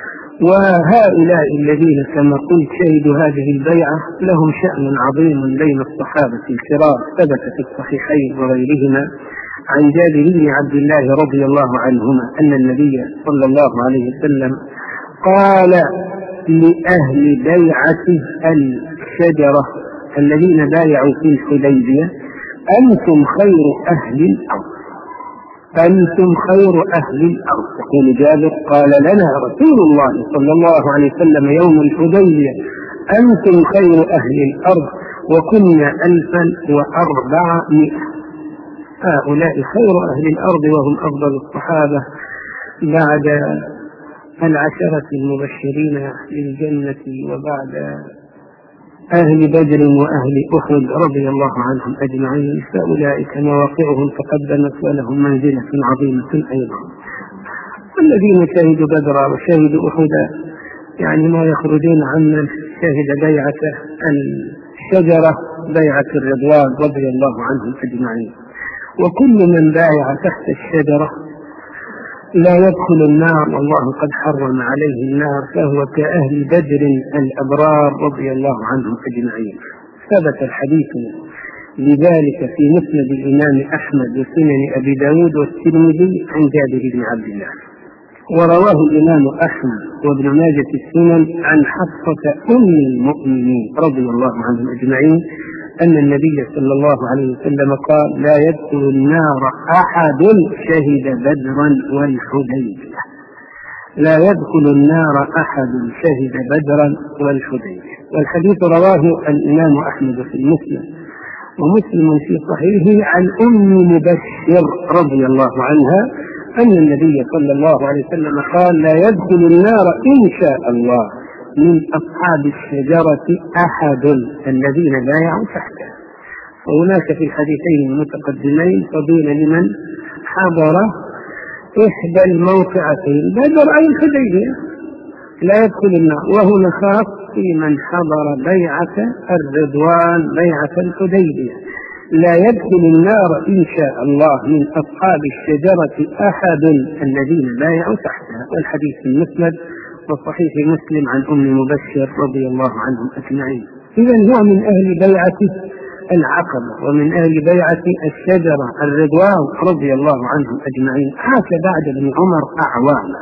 وهؤلاء الذين كما قلت شهدوا هذه البيعة لهم شأن عظيم بين الصحابة الكرام، ثبت في الصحيحين وغيرهما عن جابر بن عبد الله رضي الله عنهما أن النبي صلى الله عليه وسلم قال لأهل بيعة الشجرة الذين بايعوا في الحديبية: أنتم خير أهل الأرض، أنتم خير أهل الأرض. يقول جابر: قال لنا رسول الله صلى الله عليه وسلم يوم الحديبية: أنتم خير أهل الأرض، وكنا ألفا وأربعمائة. هؤلاء خير أهل الأرض وهم أفضل الصحابة بعد العشرة المبشرين بالجنة وبعد أهل بدر وأهل أحد رضي الله عنهم أجمعين، فأولئك مواقعهم تقدمت ولهم منزلة عظيمة أيضا. والذين شهدوا بدرا وشهدوا أحدا يعني ما يخرجون عمن شهد بيعة الشجرة بيعة الرضوان رضي الله عنهم أجمعين. وكل من بايع تحت الشجرة لا يدخل النار، والله قد حرم عليه النار، فهو كأهل بدر الأبرار رضي الله عنهم أجمعين. ثبت الحديث لذلك في مسند الإمام أحمد وسنن أبي داود والترمذي عن جابر بن عبد الله. ورواه الإمام أحمد وابن ماجة السنن عن حفصة أم المؤمنين رضي الله عنهم أجمعين أن النبي صلى الله عليه وسلم قال: لا يدخل النار أحد شهد بدرا والحديبية. لا يدخل النار أحد شهد بدرا والحديبية. والحديث رواه الإمام أحمد في المسلم، ومسلم في صحيحه عن أم مبشر رضي الله عنها أن النبي صلى الله عليه وسلم قال: لا يدخل النار إن شاء الله من أصحاب الشجرة أحد الذين بايعوا تحته. وهناك في الحديثين المتقدمين فضيلة لمن حضر إحدى الموقعتين بدر أي الحديبية لا يدخل النار، وهنا خاص في من حضر بيعة الرضوان بيعة الحديبية: لا يدخل النار إن شاء الله من أصحاب الشجرة أحد الذين بايعوا تحتها. والحديث المسند وصحيح مسلم عن أم مبشر رضي الله عنهم أجمعين. إذن هو من أهل بيعة العقبة ومن أهل بيعة الشجرة الرضوان رضي الله عنهم أجمعين. عاش بعد ابن عمر أعواما،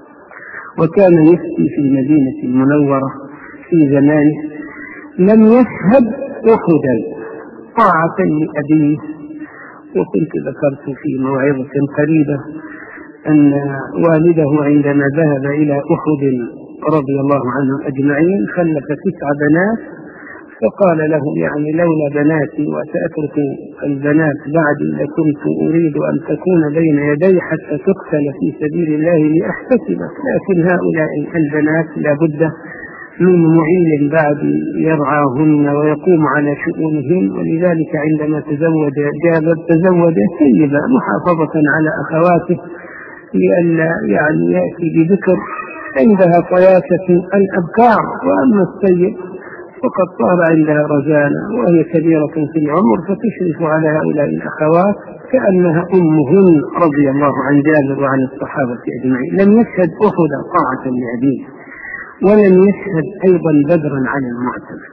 وكان يفتي في المدينة المنورة في زمانه. لم يشهد أحدا طاعة لأبيه. وكنت ذكرت في موعظة قريبة أن والده عندما ذهب إلى أحد رضي الله عنهم أجمعين خلف تسع بنات، فقال له: يعني لولا بناتي وسأترك البنات بعدي لكنت أريد أن تكون بين يدي حتى تقتل في سبيل الله لأحتسبك، لكن هؤلاء البنات لا بد من معين بعد يرعاهن ويقوم على شؤونهن. ولذلك عندما تزوج جابر تزوج سيبا محافظة على أخواته لئلا يعني يأتي بذكر عندها طياسة الأبكار. وأما السيد فقد صار عندها رزانة وهي كبيرة في العمر، فتشرف على هؤلاء الأخوات كأنها أمهن رضي الله عن جابر وعن الصحابة أجمعين. لم يشهد أحد طاعة لأبيه، ولم يشهد أيضا بدرا على المعتمد.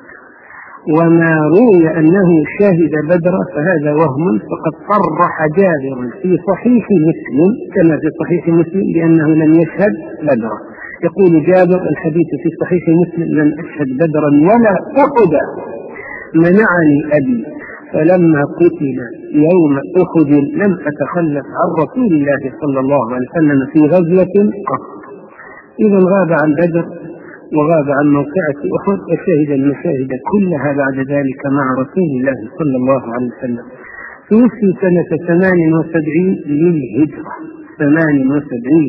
وما روي أنه شهد بدرا فهذا وهم، فقد صرح جابر في صحيح مسلم كما في صحيح مسلم بأنه لم يشهد بدرا. يقول جابر: الحديث في صحيح مسلم: لم أشهد بدرا ولا أحدا، منعني أبي، فلما قتل يوم أحد لم أتخلف عن رسول الله صلى الله عليه وسلم في غزوة قط. إذا غاب عن بدر وغاب عن موقعة أحد، وشهد المشاهد كلها بعد ذلك مع رسول الله صلى الله عليه وسلم. توفي سنة ثمان وسبعين للهجرة، ثمان وسبعين،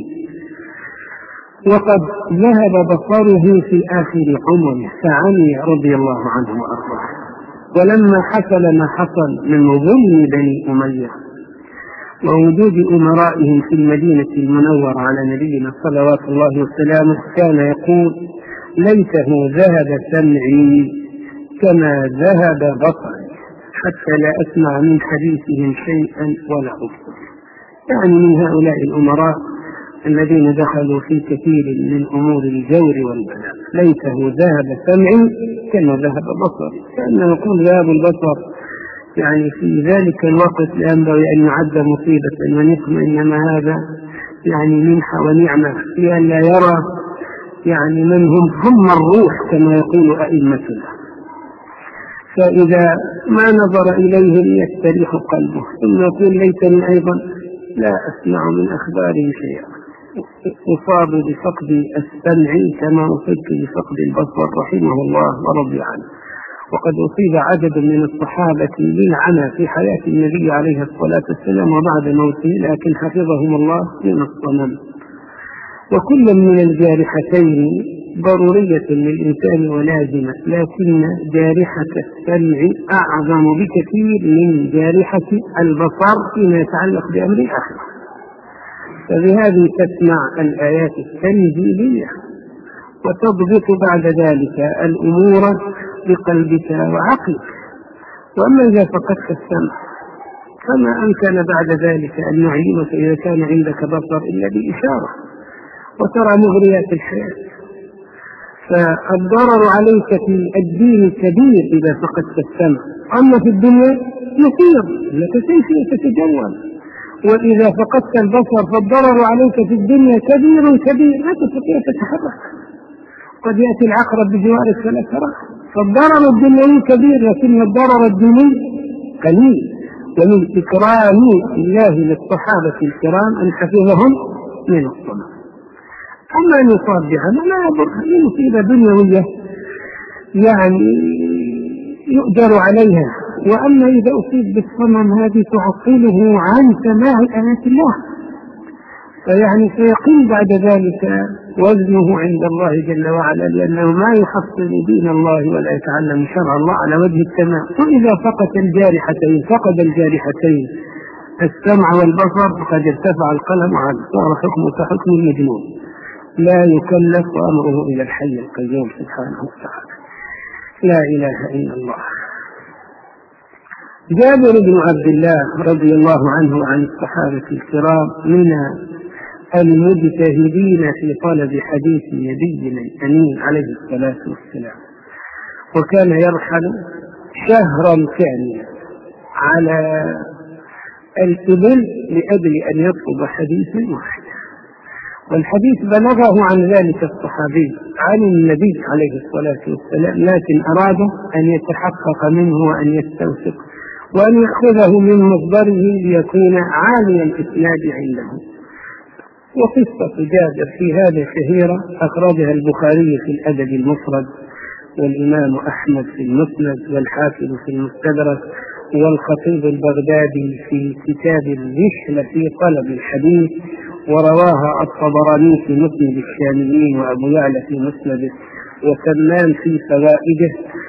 وقد ذهب بصره في آخر عمره فعمي رضي الله عنه وأرضاه. ولما حصل ما حصل من ظلم بني أمية ووجود أمرائهم في المدينة المنورة على نبينا صلوات الله وسلامه كان يقول: ليته ذهب سمعي كما ذهب بصري حتى لا أسمع من حديثهم شيئا ولا أبصر. يعني من هؤلاء الأمراء الذين دخلوا في كثير من أمور الجور والبلاء. ليته ذهب سمعي كما ذهب بصري، كأنه يقول ذهب البصر يعني في ذلك الوقت ينبغي أن يعد مصيبة ونقمة، إنما هذا يعني منحة ونعمة لئلا يرى يعني من هم هم الروح كما يقول أئمتنا. فإذا ما نظر إليهم يستريح قلبه، ثم يقول ليتني أيضا لا أسمع من أخبارهم شيئا، أصاب بفقد السمع كما أصبت بفقد البصر رحمه الله ورضي عنه. وقد أصيب عدد من الصحابة بالعمى في حياة النبي عليه الصلاة والسلام وبعد موته، لكن حفظهم الله من الصمم. وكل من الجارحتين ضرورية للإنسان ولازمة، لكن جارحة السمع أعظم بكثير من جارحة البصر فيما يتعلق بأمر الآخرة. فبهذه تسمع الآيات التنزيلية وتضبط بعد ذلك الأمور بقلبك وعقلك. وأما إذا فقدت السمع فما أمكن بعد ذلك أن يعلمك إذا كان عندك بصر إلا بإشارة، وترى مغريات الحياة. فالضرر عليك في الدين كبير إذا فقدت السمع، أما في الدنيا يسير لك كيف تتجول. وإذا فقدت البصر فالضرر عليك في الدنيا كبير كبير لا تستطيع تتحرك، قد يأتي العقرب بجوارك فلا ترى. فالضرر الدنيوي كبير لكن الضرر الديني قليل. ومن إكرام الله للصحابة الكرام أن حفظهم من الصمم. أما أن يصاب بعمى لا يضر، هذه مصيبة دنيوية يعني يؤجر عليها. وأما إذا أصيب بالصمم هذه تعطله عن سماع آيات الله، فيعني سيقل بعد ذلك وزنه عند الله جل وعلا، لأنه ما يحصل دين الله ولا يتعلم شرع الله على وجه التمام. وإذا فقد الجارحتين فقد الجارحتين السمع والبصر فقد ارتفع القلم عنه، صار حكمه كحكم المجنون لا يكلف وأمره إلى الحي القيوم سبحانه وتعالى. لا إله إلا الله. جابر بن عبد الله رضي الله عنه وعن الصحابة الكرام من المجتهدين في طلب حديث نبينا الأمين عليه الصلاة والسلام، وكان يرحل شهرا كاملا على الإبل لأجل أن يطلب حديثا واحدا. والحديث بلغه عن ذلك الصحابي عن النبي عليه الصلاة والسلام، لكن أراد أن يتحقق منه وأن يستوثق وأن يأخذه من مصدره ليكون عالي الإسناد عنده. وقصة جابر في هذا شهيرة أخرجها البخاري في الأدب المفرد، والإمام أحمد في المسند، والحاكم في المستدرك، والخطيب البغدادي في كتاب الرحلة في طلب الحديث، ورواها الطبراني في مسند الشاميين، وأبو يعلى في مسنده، وسمان في فوائده.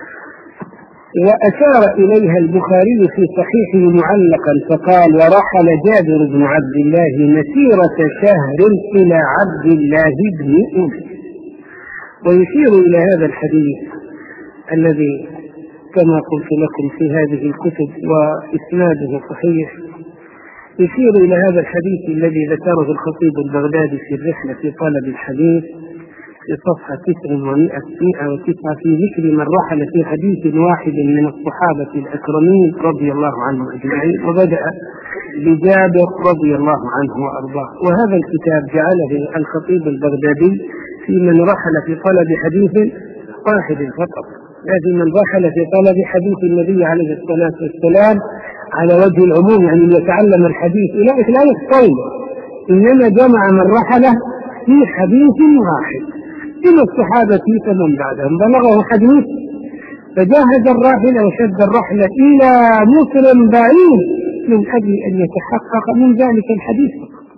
وأشار إليها البخاري في صحيحه معلقا فقال: ورحل جابر بن عبد الله مسيرة شهر إلى عبد الله بن أنس. ويشير إلى هذا الحديث الذي كما قلت لكم في هذه الكتب وإسناده صحيح، يشير إلى هذا الحديث الذي ذكره الخطيب البغدادي في الرحلة في طلب الحديث في صفحة تسع ومائة وتسعة في ذكر من رحل في حديث واحد من الصحابة الأكرمين رضي الله عنهم أجمعين، وبدأ بجابر رضي الله عنه وأرضاه. وهذا الكتاب جعله الخطيب البغدادي في من رحل في طلب حديث واحد فقط، لكن من رحل في طلب حديث النبي عليه الصلاة والسلام على وجه العموم، يعني يتعلم الحديث أولئك لا يخطئون، إنما جمع من رحل في حديث واحد. إلى الصحابة فمن بعدهم بلغه حديث فجهز الراحل وشد الرحلة إلى مصر بعيد من أجل أن يتحقق من ذلك الحديث.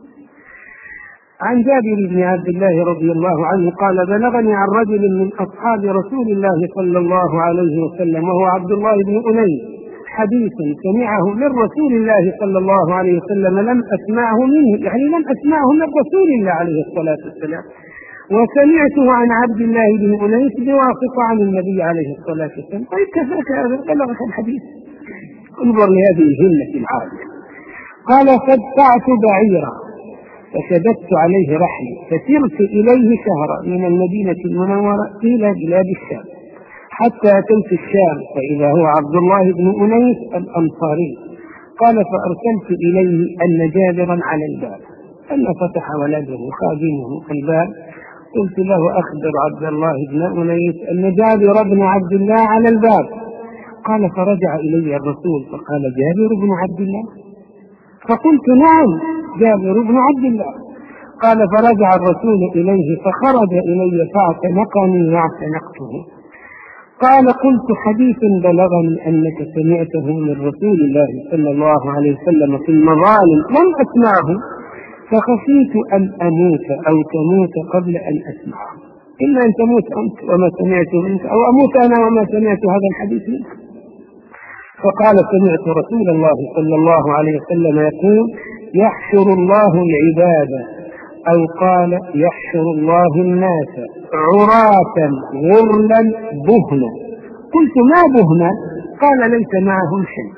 عن جابر بن عبد الله رضي الله عنه قال: بلغني عن رجل من أصحاب رسول الله صلى الله عليه وسلم وهو عبد الله بن أنيس حديث سمعه من رسول الله صلى الله عليه وسلم لم أسمعه منه، يعني لم أسمعه من رسول الله عليه الصلاة والسلام، وسمعته عن عبد الله بن أنيس بواسطة عن النبي عليه الصلاة والسلام. طيب كفاك هذا، بلغك الحديث. انظر لهذه الهمة العالية. قال: فادفعت بعيرا فشددت عليه رحلي فسرت إليه شهرا من المدينة المنورة إلى بلاد الشام، حتى أتيت الشام فإذا هو عبد الله بن أنيس الأنصاري. قال فأرسلت إليه أن جابرا على الباب، أن فتح ولده خادمه الباب. قلت له أخبر عبد الله بن أنيس أن جابر بن عبد الله على الباب. قال فرجع إلي الرسول فقال جابر بن عبد الله؟ فقلت نعم جابر بن عبد الله. قال فرجع الرسول إليه فخرج إلي فاعتنقني واعتنقته. قال قلت حديث بلغني أنك سمعته من رسول الله صلى الله عليه وسلم في المظالم لم أسمعه، فخشيت أن أموت أو تموت قبل أن أسمعه، إما أن تموت أنت وما سمعت منك أو أموت أنا وما سمعت هذا الحديث منك. فقال سمعت رسول الله صلى الله عليه وسلم يقول يحشر الله العباد، أو قال يحشر الله الناس عراة غرلا بهنا. قلت ما بهنا؟ قال ليس معهم شيء.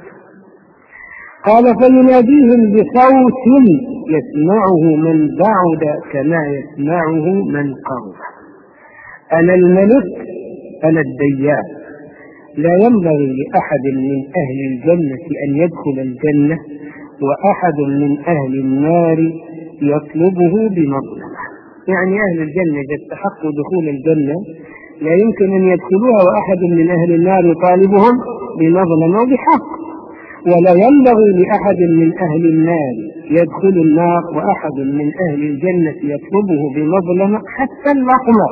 قال فيناديهم بصوت يسمعه من بعد كما يسمعه من قرب. أنا الملك أنا الديان، لا ينبغي لأحد من أهل الجنة أن يدخل الجنة وأحد من أهل النار يطلبه بمظلمة. يعني أهل الجنة إذا استحقوا دخول الجنة لا يمكن أن يدخلوها وأحد من أهل النار يطالبهم بمظلمة وبحق، ولا ينبغي لأحد من أهل النار يدخل النار وأحد من أهل الجنة يطلبه بمظلمة حتى اللقمة.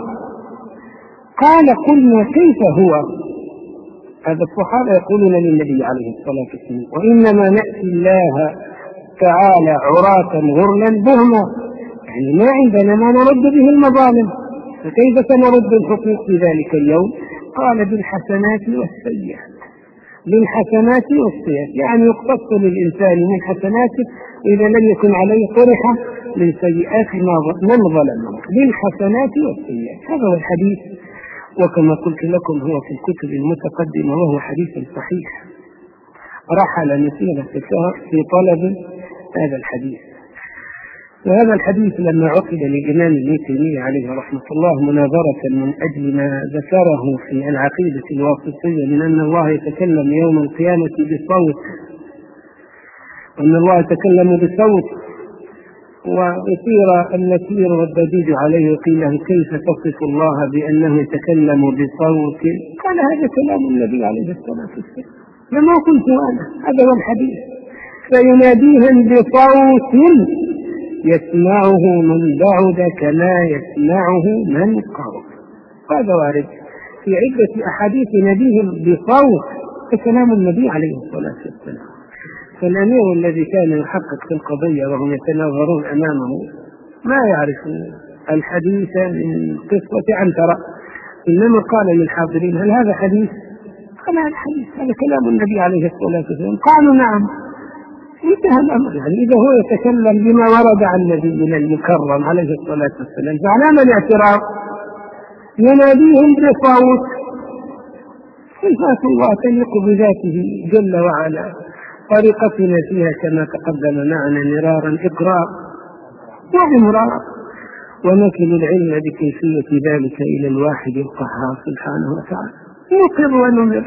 قال قلنا كيف هو؟ هذا الصحابة يقولون للنبي عليه الصلاة والسلام وإنما نأتي الله تعالى عراة غرلا بهما، يعني ما عندنا ما نرد به المظالم، فكيف سنرد الحقوق في ذلك اليوم؟ قال بالحسنات والسيئات، بالحسنات والسيئات، يعني يقتص للإنسان من حسناته إذا لم يكن عليه طرحة من سيئات من ظلمه، بالحسنات والسيئات. هذا هو الحديث، وكما قلت لكم هو في الكتب المتقدمة وهو حديث صحيح. رحل مسيرة الشهر في طلب هذا الحديث. وهذا الحديث لما عقد للإمام ابن تيمية عليه رحمة الله مناظرة من أجل ما ذكره في العقيدة الواسطية من أن الله يتكلم يوم القيامة بصوت، وأن الله يتكلم بصوت، وأثير النكير والضجيج عليه وقيل له كيف تصف الله بأنه يتكلم بصوت؟ قال هذا كلام النبي عليه الصلاة والسلام، لما قلت أنا، هذا هو الحديث. فيناديهم بصوت يسمعه من بعد كما يسمعه من قرب. هذا وارد في عدة أحاديث نبيهم بصوت، كلام النبي عليه الصلاة والسلام. فالأمير الذي كان يحقق في القضية وهم يتناظرون أمامه ما يعرف الحديث من قصة عنترة، إنما قال للحاضرين هل هذا حديث؟ قال هذا حديث، هذا كلام النبي عليه الصلاة والسلام. قالوا نعم. انتهى الأمر. يعني إذا هو يتكلم بما ورد عن نبينا المكرم عليه الصلاة والسلام فعلامة الاعتراض. يناديهم بصوت، صفات الله تليق بذاته جل وعلا، طريقتنا فيها كما تقدم معنا مرارا إقرار وإمرار، ونكل العلم بكيفية ذلك إلى الواحد القهار سبحانه وتعالى. نقر ونمر،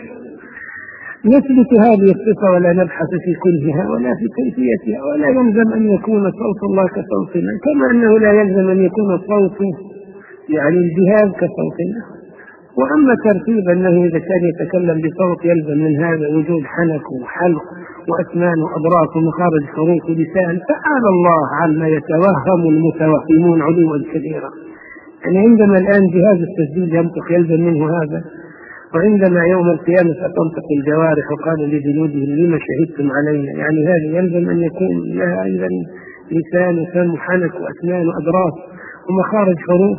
نثبت هذه الصفة ولا نبحث في كنهها ولا في كيفيتها، ولا يلزم أن يكون صوت الله كصوتنا، كما أنه لا يلزم أن يكون الصوت يعني الجهاز كصوتنا. وأما ترتيب أنه إذا كان يتكلم بصوت يلزم من هذا وجود حنك وحلق وأسنان وأضراس ومخارج حروف ولسان، تعالى الله عما يتوهم المتوهمون علوا كبيرا. يعني عندما الآن جهاز التسجيل ينطق يلزم منه هذا، وعندما يوم القيامة ستنطق الجوارح وقال لجنودهم لما شهدتم علينا، يعني هذا يلزم أن يكون لها أيضا لسان وفم وحنك وأسنان وأضراس ومخارج حروف.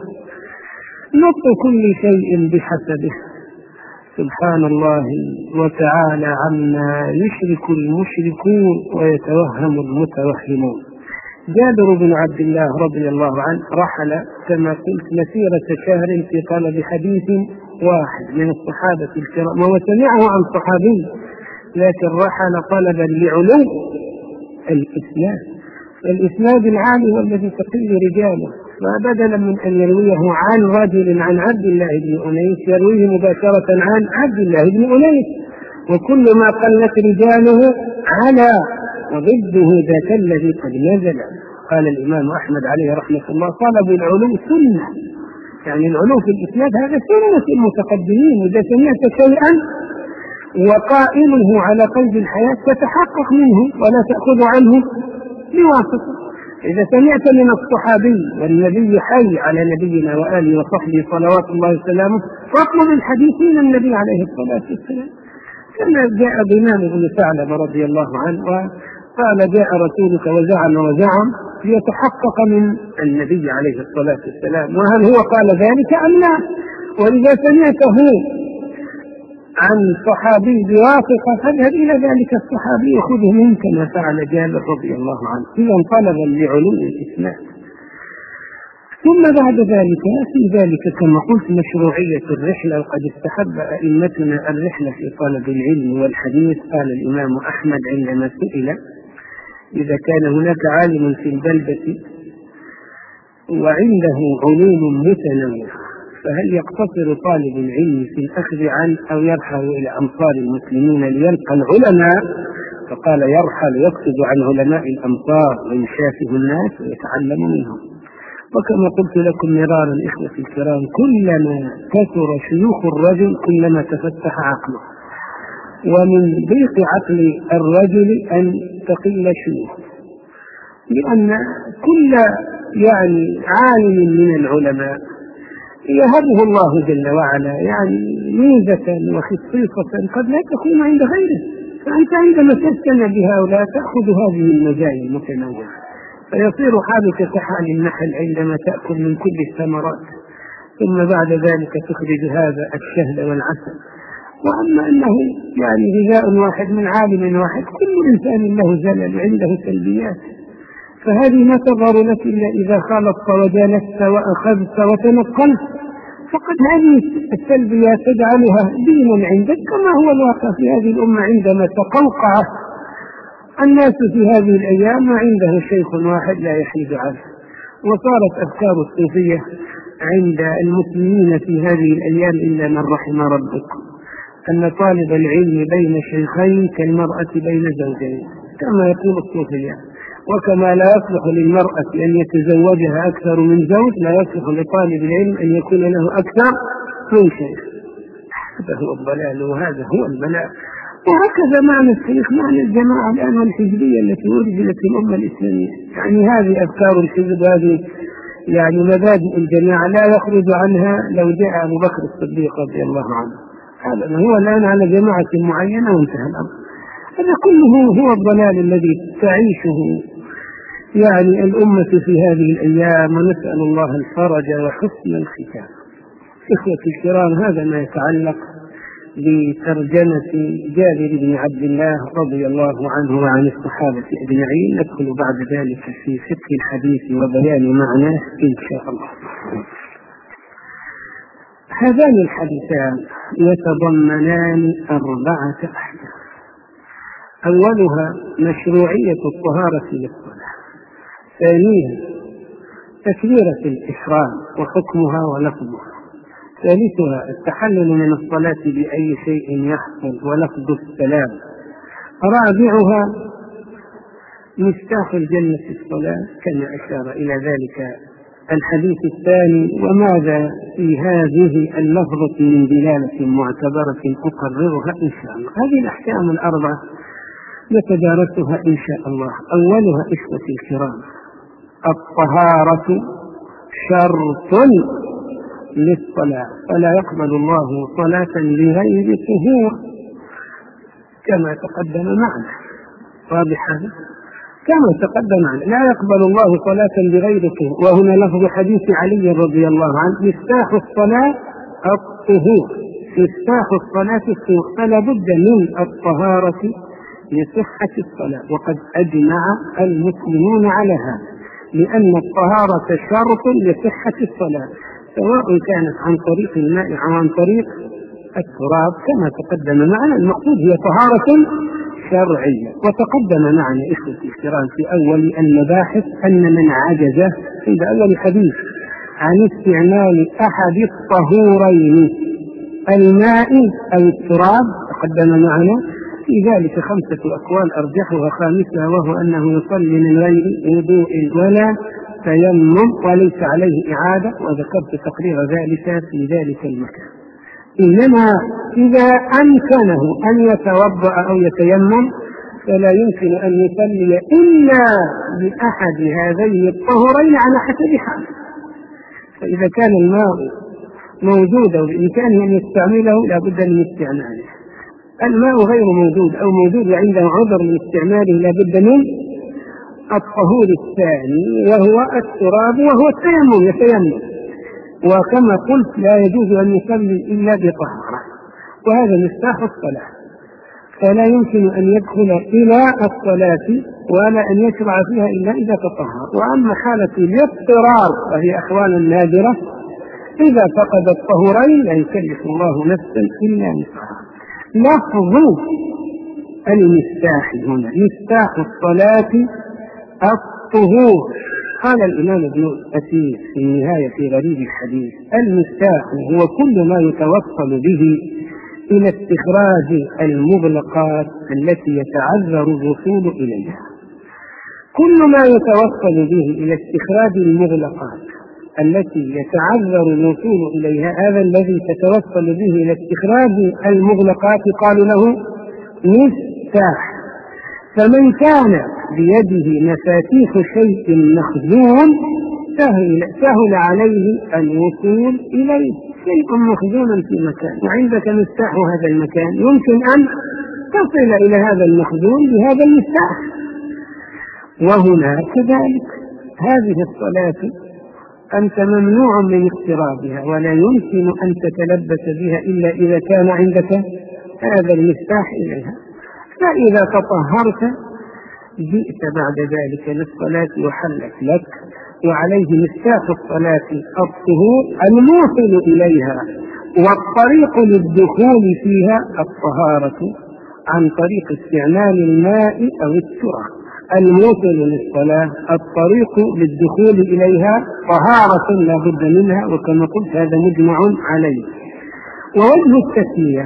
نطق كل شيء بحسبه سبحان الله وتعالى عما يشرك المشركون ويتوهم المتوهمون. جابر بن عبد الله رضي الله عنه رحل كما قلت مسيرة شهر في طلب حديث واحد من الصحابة الكرام، وسمعه عن صحابي، لكن رحل طلبا لعلو الإسلام. الإسناد العالي والذي تقل رجاله، فبدلا من أن يرويه عن رجل عن عبد الله بن أنيس يرويه مباشرة عن عبد الله بن أنيس، وكل ما قلت رجاله على وضده ذاك الذي قد نزل. قال الإمام أحمد عليه رحمة الله: طلب العلو سنة، يعني العلو في الإسناد هذا سنة المتقدمين، إذا سمعت شيئا وقائله على قيد الحياة تتحقق منه ولا تأخذ عنه بواسطة. إذا سمعت من الصحابي والنبي حي على نبينا وآله وصحبه صلوات الله وسلامه فاطلب الحديث من النبي عليه الصلاة والسلام. كما جاء ضمان بن ثعلبة رضي الله عنه وقال: جاء رسولك وزعم وزعم ليتحقق من النبي عليه الصلاة والسلام، وهل هو قال ذلك أم لا؟ وإذا سمعته عن صحابي بواسطة فاذهب إلى ذلك الصحابي وخذه منه كما فعل جابر رضي الله عنه. إذا طلبا لعلو الإسناد. ثم بعد ذلك في ذلك كما قلت مشروعية الرحلة، وقد استحب أئمتنا الرحلة في طلب العلم والحديث. قال الإمام أحمد عندما سئل: إذا كان هناك عالم في البلدة وعنده علوم متنوعة فهل يقتصر طالب العلم في الأخذ عنه أو يرحل إلى أمصار المسلمين ليلقى العلماء؟ فقال: يرحل يقصد عن علماء الأمصار ويشافه الناس ويتعلم منهم. وكما قلت لكم مرارا إخوتي الكرام، كلما كثر شيوخ الرجل كلما تفتح عقله، ومن ضيق عقل الرجل أن تقل شيوخه، لأن كل يعني عالم من العلماء يهبه الله جل وعلا يعني ميزة وخصيصة قد لا تكون عند غيره، فأنت عندما تستمع بهؤلاء تأخذ هذه المزايا المتنوعة، فيصير حالك كحال النحل عندما تأكل من كل الثمرات ثم بعد ذلك تخرج هذا الشهد والعسل. وأما أنه يعني غذاء واحد من عالم واحد، كل إنسان له زلل عنده سلبيات، فهذه ما تظهر لك إلا إذا خالطت وجالست وأخذت وتنقلت، فقد هذه السلبيات تجعلها دينا عندك، كما هو الواقع في هذه الأمة عندما تقوقع الناس في هذه الأيام وعنده شيخ واحد لا يحيد عنه. وصارت أفكار الصوفية عند المسلمين في هذه الأيام إلا من رحم ربك، أن طالب العلم بين شيخين كالمرأة بين زوجين كما يقول الصوفية، وكما لا يصلح للمرأة أن يتزوجها أكثر من زوج لا يصلح لطالب العلم أن يكون له أكثر من شيخ. هذا هو الضلال وهذا هو البلاء. وهكذا معنى الشيخ معنى الجماعة الآن والحزبية التي أرسلت في الأمة الإسلامية، يعني هذه أفكار الحزب، هذه يعني مبادئ الجماعة لا يخرج عنها لو جاء أبو بكر الصديق رضي الله عنه. هذا هو الآن على جماعة معينة وانتهى الأمر. هذا كله هو الضلال الذي تعيشه يعني الأمة في هذه الأيام، ونسأل الله الفرج وحسن الختام. إخوتي الكرام، هذا ما يتعلق بترجمة جابر بن عبد الله رضي الله عنه وعن الصحابة أجمعين. ندخل بعد ذلك في فقه الحديث وبيان معناه إن شاء الله. هذان الحديثان يتضمنان أربعة أحكام. أولها مشروعية الطهارة للصلاة، ثانيها تكبيرة الإحرام وحكمها ولفظها، ثالثها التحلل من الصلاة بأي شيء يحصل ولفظ السلام، رابعها مفتاح الجنة الصلاة كما أشار إلى ذلك الحديث الثاني. وماذا في هذه اللفظة من دلالة معتبرة أقررها إن شاء الله. هذه الأحكام الأربعة نتدارسها إن شاء الله. أولها إخوتي الكرام الطهارة شرط للصلاة، فلا يقبل الله صلاة بغير طهور كما تقدم معنا. واضح هذا؟ كما تقدم معنا لا يقبل الله صلاة بغير طهور. وهنا لفظ حديث علي رضي الله عنه مفتاح الصلاة الطهور، مفتاح الصلاة الطهور، فلا بد من الطهارة لصحة الصلاة. وقد أجمع المسلمون على هذا، لأن الطهارة شرط لصحة الصلاة، سواء كانت عن طريق الماء أو عن طريق التراب كما تقدم معنا. المقصود هي طهارة شرعية. وتقدم معنا إخوتي الكرام في أول المباحث أن من عجز عند أول حديث عن استعمال أحد الطهورين الماء أو التراب، تقدم معنا في ذلك خمسة أقوال أرجحها خامسها وهو أنه يصلي من غير وضوء ولا تيمم وليس عليه إعادة، وذكرت تقرير ذلك في ذلك المكان. إنما إذا أمكنه أن يتوضأ أو يتيمم فلا يمكن أن يصلي إلا بأحد هذين الطهورين على حسب حاله. فإذا كان الماء موجودا وبإمكانه أن يستعمله لا بد من استعماله. الماء غير موجود أو موجود وعنده عذر من استعماله لا بد من الطهور الثاني وهو التراب وهو التيمم، يتيمم. وكما قلت لا يجوز أن يصلي إلا بطهارة، وهذا مفتاح الصلاة، فلا يمكن أن يدخل إلى الصلاة ولا أن يشرع فيها إلا إذا تطهر. وأما حالة الاضطرار وهي أحوال نادرة إذا فقد الطهورين لا يكلف الله نفسا إلا وسعها. لفظ المفتاح هنا مفتاح الصلاة الطهور. قال الإمام ابن كثير في النهاية في غريب الحديث: المفتاح هو كل ما يتوصل به إلى استخراج المغلقات التي يتعذر الوصول إليها. كل ما يتوصل به إلى استخراج المغلقات التي يتعذر الوصول إليها، هذا الذي تتوصل به إلى استخراج المغلقات قال له مفتاح. فمن كان بيده مفاتيح شيء مخزون سهل, سهل عليه الوصول إليه. شيء مخزون في مكان وعندك مفتاح هذا المكان، يمكن أن تصل إلى هذا المخزون بهذا المفتاح. وهنا كذلك هذه الصلاة أنت ممنوع من اقترابها ولا يمكن أن تتلبس بها إلا إذا كان عندك هذا المفتاح إليها. فإذا تطهرت جئت بعد ذلك للصلاة وحلت لك، وعليه مفتاح الصلاة الطهور الموصل إليها، والطريق للدخول فيها الطهارة عن طريق استعمال الماء أو التراب. الموصل للصلاة الطريق للدخول إليها طهارة لا بد منها، وكما قلت هذا مجمع عليه. ووجه التسمية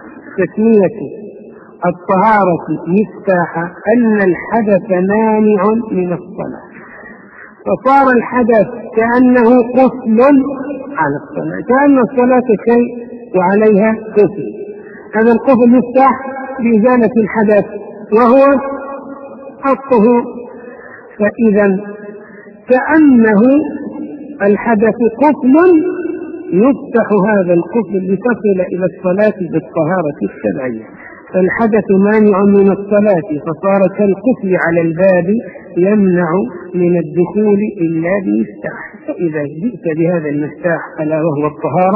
تسمية الطهارة مفتاحا أن الحدث مانع من الصلاة، فصار الحدث كأنه قفل على الصلاة، كأن الصلاة شيء وعليها قفل. هذا القفل مفتاح بإزالة الحدث وهو الطهور. فإذا كأنه الحدث قفل يفتح هذا القفل لتصل إلى الصلاة بالطهارة الشرعية. فالحدث مانع من الصلاة فصار كالقفل على الباب يمنع من الدخول إلا بمفتاح. فإذا جئت بهذا المفتاح ألا وهو الطهارة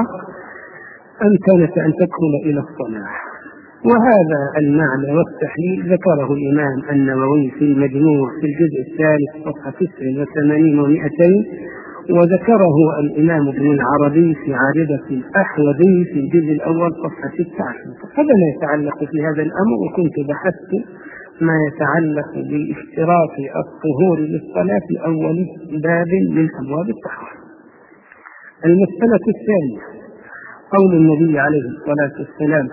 أمكنك أن تدخل إلى الصلاة. وهذا المعنى والتحليل ذكره الإمام النووي في المجموع في الجزء الثالث صفحة تسع وثمانين ومئتين، وذكره الإمام ابن العربي في عارضة الأحوذي في الجزء الأول صفحة ستة عشر. هذا ما يتعلق في هذا الأمر، وكنت بحثت ما يتعلق باشتراط الطهور للصلاة في أول باب من أبواب الطهارة. المسألة الثانية قول النبي عليه الصلاة والسلام: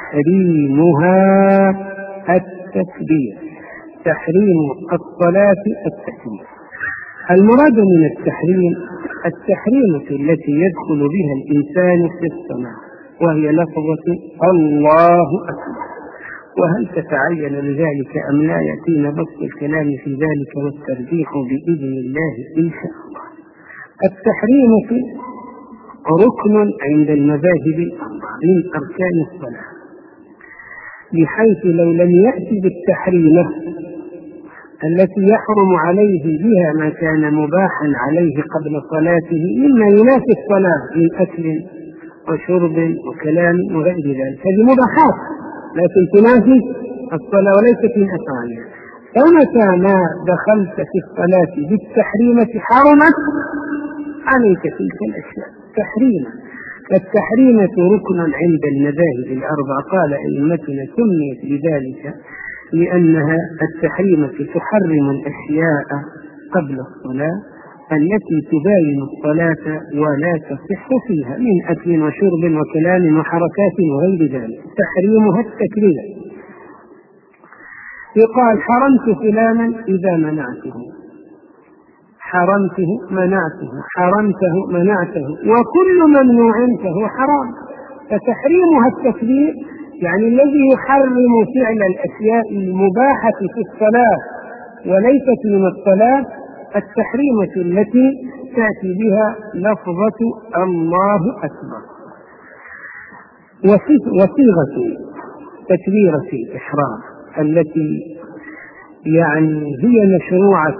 وتحريمها التكبير. تحريم الصلاة التكبير. المراد من التحريم التحريم التي يدخل بها الإنسان في الصلاة، وهي لفظة الله أكبر. وهل تتعين لذلك أم لا يأتينا بسط الكلام في ذلك والترجيح بإذن الله إن شاء الله. التحريم ركن عند المذاهب من أركان الصلاة، بحيث لو لم يأتي بالتحريمة التي يحرم عليه بها ما كان مباحا عليه قبل صلاته مما ينافي الصلاة من أكل وشرب وكلام وغير ذلك، هذه مباحات لكن تنافي الصلاة وليست من أفعالها. فمتى ما دخلت في الصلاة بالتحريمة حرمت عليك تلك الأشياء تحريما. فالتحريمة ركن عند المذاهب الأربع، قال أئمتنا سميت بذلك لأنها التحريم تحرم الأشياء قبل الصلاة التي تباين الصلاة ولا تصح فيها من أكل وشرب وكلام وحركات وغير ذلك، تحريمها التكليف. يقال حرمت فلانا إذا منعته، حرمته منعته، حرمته منعته، وكل ممنوع فهو حرام. فتحريمها التكليف يعني الذي يحرم فعل الأشياء المباحة في الصلاة وليست من الصلاة التحريمة التي تأتي بها لفظة الله أكبر. وصيغة تكبيرة الإحرام التي يعني هي مشروعة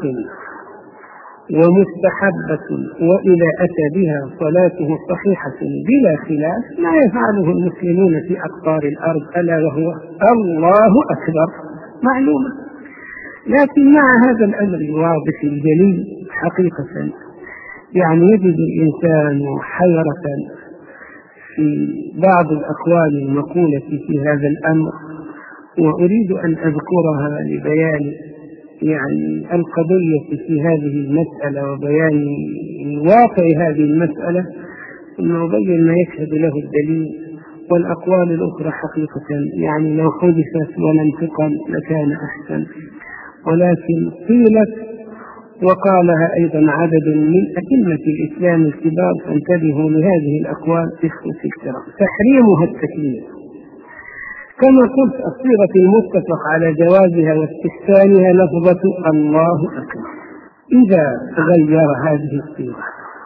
ومستحبة وإذا أتى بها صلاته صحيحة بلا خلاف ما يفعله المسلمون في أقطار الأرض ألا وهو الله أكبر معلومة. لكن مع هذا الأمر الواضح الجلي حقيقة يعني يجد الإنسان حيرة في بعض الأقوال المقولة في هذا الأمر، وأريد أن أذكرها لبيان يعني القضية في هذه المسألة وبيان واقع هذه المسألة، ثم أبين ما يشهد له الدليل. والأقوال الأخرى حقيقة يعني لو حدثت ولم تقل لكان أحسن، ولكن قيلت وقالها أيضا عدد من أئمة الإسلام الكبار، فانتبهوا لهذه الأقوال إخوة الكرام. تحريمها التكليف كما قلت الصيغة المتفق على جوازها واستحسانها لفظة الله أكبر. إذا غير هذه الصيغة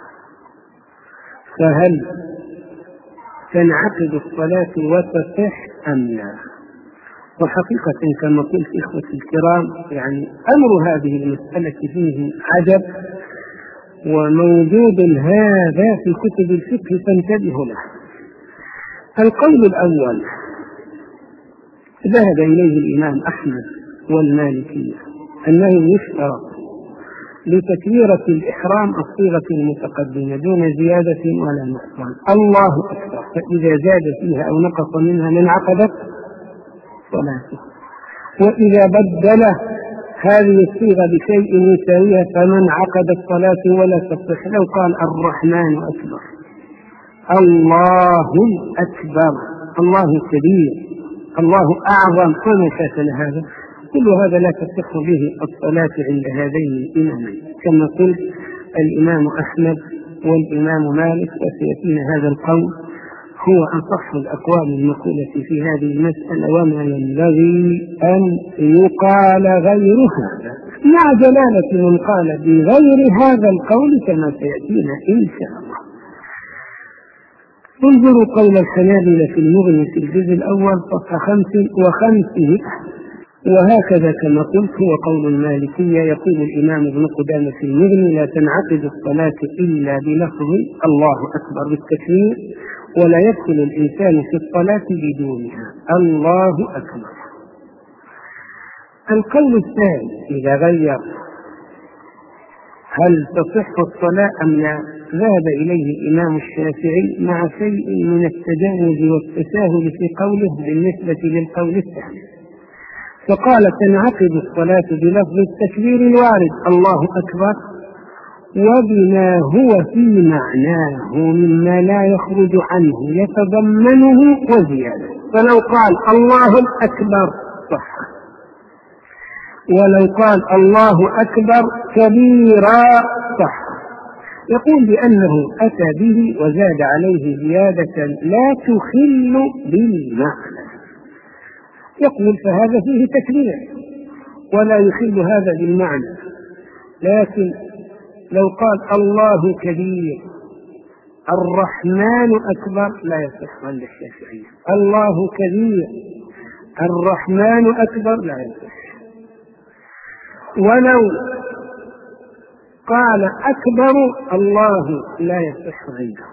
فهل تنعقد الصلاة وتصح أم لا؟ وحقيقة كما قلت إخوة الكرام يعني أمر هذه المسألة فيه عجب وموجود هذا في كتب الفقه فانتبهوا له. القول الأول ذهب إليه الإمام أحمد والمالكية أنه يشترط لتكبيرة الإحرام الصيغة المتقدمة دون زيادة ولا نقصان، الله أكبر، فإذا زاد فيها أو نقص منها انعقدت صلاته، وإذا بدل هذه الصيغة بشيء يساويها فمن عقد الصلاة ولا تصح. لو قال الرحمن أكبر، الله أكبر، الله كبير، الله أعظم، وما شاكل هذا، كل هذا لا تصح به الصلاة عند هذين الإمامين كما قلت الإمام أحمد والإمام مالك، وسيأتينا هذا القول هو أصح الأقوال المقولة في هذه المسألة وما ينبغي أن يقال غير هذا، مع جلالة من قال بغير هذا القول كما سيأتينا إن شاء الله. انظروا قول الحنابلة في المغني في الجزء الأول صفحة خمس وخمسين، وهكذا كما قلت هو قول المالكية. يقول الإمام ابن قدامة في المغني لا تنعقد الصلاة إلا بلفظ الله أكبر بالتكبير، ولا يدخل الإنسان في الصلاة بدونها الله أكبر. القول الثاني إذا غير هل تصح الصلاة أم لا، ذهب إليه الإمام الشافعي مع شيء من التجاوز والتساهل في قوله بالنسبة للقول الثاني، فقال تنعقد الصلاة بلفظ التكبير الوارد الله أكبر وبما هو في معناه مما لا يخرج عنه يتضمنه وزيادة. فلو قال الله أكبر صح، ولو قال الله أكبر كبيرا صح. يقول بأنه أتى به وزاد عليه زيادة لا تخل بالمعنى، يقول فهذا فيه تكبير ولا يخل هذا بالمعنى. لكن لو قال الله كبير الرحمن أكبر لا يصح عند الشافعية، الله كبير الرحمن أكبر لا يصح. ولو قال أكبر الله لا يصح عنده،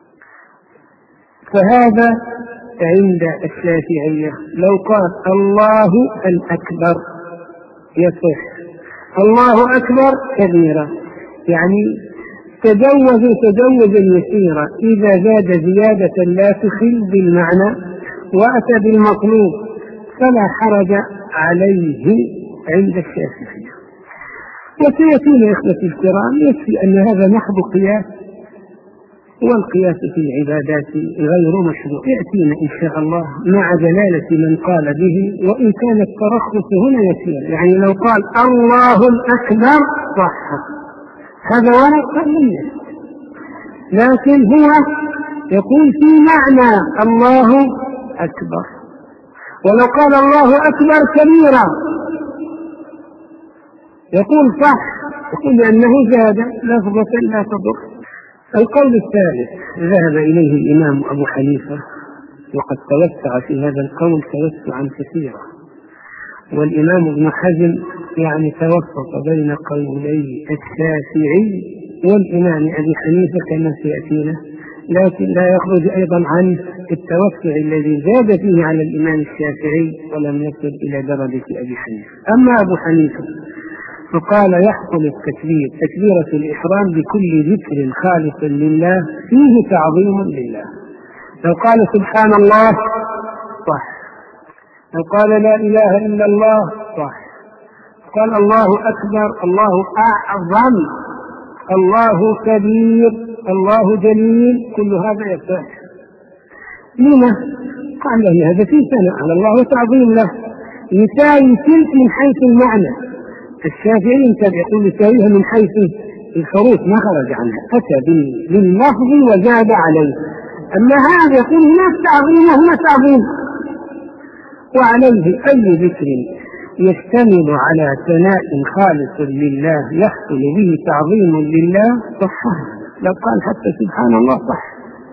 فهذا عند الشافعية لو قال الله الأكبر يصح، الله أكبر كبيرا، يعني تجوز تجوزا يسيرا إذا زاد زيادة لا تخل بالمعنى وأتى بالمطلوب فلا حرج عليه عند الشافعية. وسيأتينا يا إخوتي الكرام يكفي أن هذا محض قياس، والقياس في العبادات غير مشروع، يأتينا إن شاء الله مع دلالة من قال به، وإن كان الترخص هنا يسير، يعني لو قال الله الأكبر صح، هذا ورد منه، لكن هو يقول في معنى الله أكبر. ولو قال الله أكبر كبيرا يقول صح، يقول لأنه زاد لفظة لا تضر. القول الثالث ذهب إليه الإمام أبو حنيفة، وقد توسع في هذا القول توسعا كثيرا، والإمام ابن حزم يعني توسط بين قولي الشافعي والإمام أبي حنيفة كما سيأتينا، لكن لا يخرج أيضا عن التوسع الذي زاد فيه على الإمام الشافعي ولم يصل إلى درجة أبي حنيفة. أما أبو حنيفة فقال يحصل التكبير تكبيرة الإحرام بكل ذكر خالص لله فيه تعظيم لله. لو قال سبحان الله صح، لو قال لا إله إلا الله صح، قال الله أكبر، الله أعظم، الله كبير، الله جليل، كل هذا يصح. لما؟ قال له هذا فيه ثناء على الله وتعظيم له، يساوي تلك من حيث المعنى. الشافعي انت يقول يساويها من حيث الحروف ما خرج عنها، أتى باللفظ وزاد عليه. أما هذا يقول هناك تعظيم وهنا تعظيم، وعليه أي ذكر يشتمل على ثناء خالص لله يحصل به تعظيم لله صح، لو قال حتى سبحان الله صح.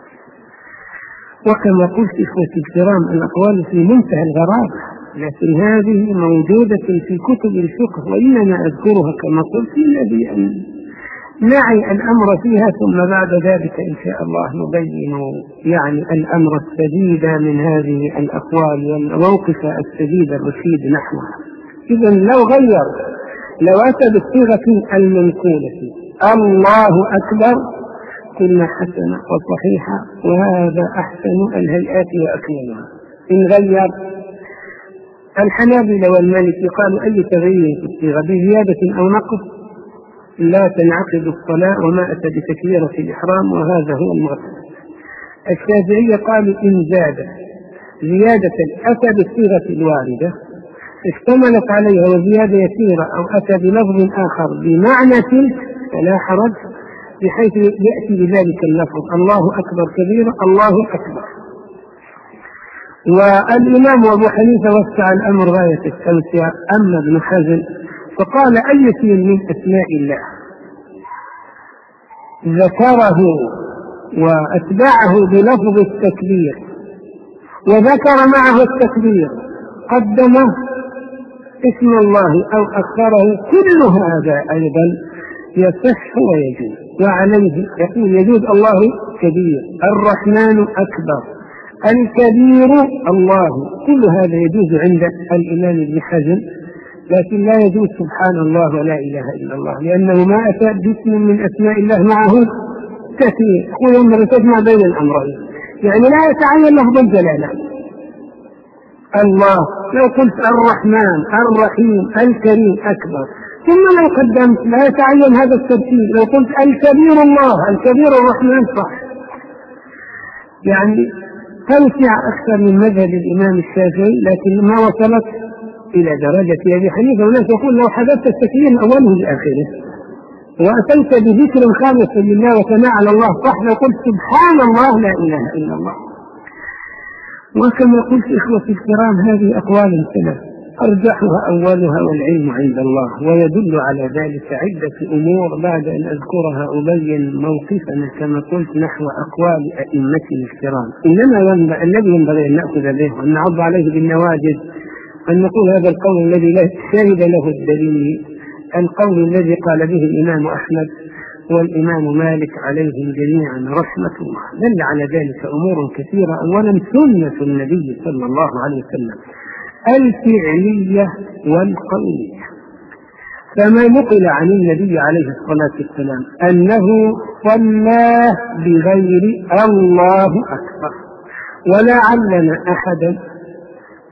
وكما قلت إخوتي الكرام الأقوال في منتهى الغرابة، لكن هذه موجودة في كتب الفقه، وإنما أذكرها كما قلت الذي أن نعي الأمر فيها، ثم بعد ذلك إن شاء الله نبين يعني الأمر السديد من هذه الأقوال والموقف السديد الرشيد نحوها. إذن لو غير لو أتى بالصيغة المنقولة الله أكبر كنا حسنة وصحيحة، وهذا أحسن الهيئات وأكملها. إن غير الحنابلة والمالكي قالوا أي تغيير في الصيغة بزيادة أو نقص لا تنعقد الصلاة وما أتى بتكبيرة الإحرام، وهذا هو المعتمد. الشافعية قالوا إن زاد زيادة أتى بالصيغة الواردة اشتملت عليها وزيادة يسيرة أو أتى بلفظ آخر بمعنى تلك فلا حرج، بحيث يأتي بذلك اللفظ الله أكبر كبيرا الله أكبر. والإمام أبو حنيفة وسع الأمر غاية التوسع. أما ابن حزم فقال أي شيء من أسماء الله ذكره وأتبعه بلفظ التكبير وذكر معه التكبير قدم اسم الله أو أخره، كل هذا أيضا يصح ويجوز. وعليه يقول يجوز الله كبير، الرحمن أكبر، الكبير الله، كل هذا يجوز عند الإمام ابن حزم، لكن لا يجوز سبحان الله ولا إله إلا الله، لأنه ما أتى باسم من أسماء الله معه كثير. يقول أن تجمع بين الأمرين، يعني لا يتعين لفظ الجلالة. الله لو قلت الرحمن الرحيم الكريم أكبر، ثم لو قدمت لا يتعين هذا الترتيب، لو قلت الكبير الله الكبير الرحمن صح. يعني توسع أكثر من مذهب الإمام الشافعي، لكن ما وصلت إلى درجة أبي حنيفة. وناس يقول لو حدثت التكبير من أوله لآخره وأتيت بذكر خالص لله وثناء على الله صح، لو قلت سبحان الله لا إله إلا الله. وكما قلت إخوتي الكرام هذه أقوال ثلاث أرجحها أولها والعلم عند الله، ويدل على ذلك عدة أمور بعد أن أذكرها أبين موقفنا كما قلت نحو أقوال أئمتنا الكرام. إنما الذي ينبغي أن نأخذ به وأن نعض عليه بالنواجذ أن نقول هذا القول الذي شهد له الدليل، القول الذي قال به الإمام أحمد والإمام مالك عليهم جميعا رحمة الله. دل على ذلك أمور كثيرة. أولا سنة النبي صلى الله عليه وسلم الفعلية والقولية، فما نقل عن النبي عليه الصلاة والسلام أنه صلى بغير الله أكبر، ولا علم أحدا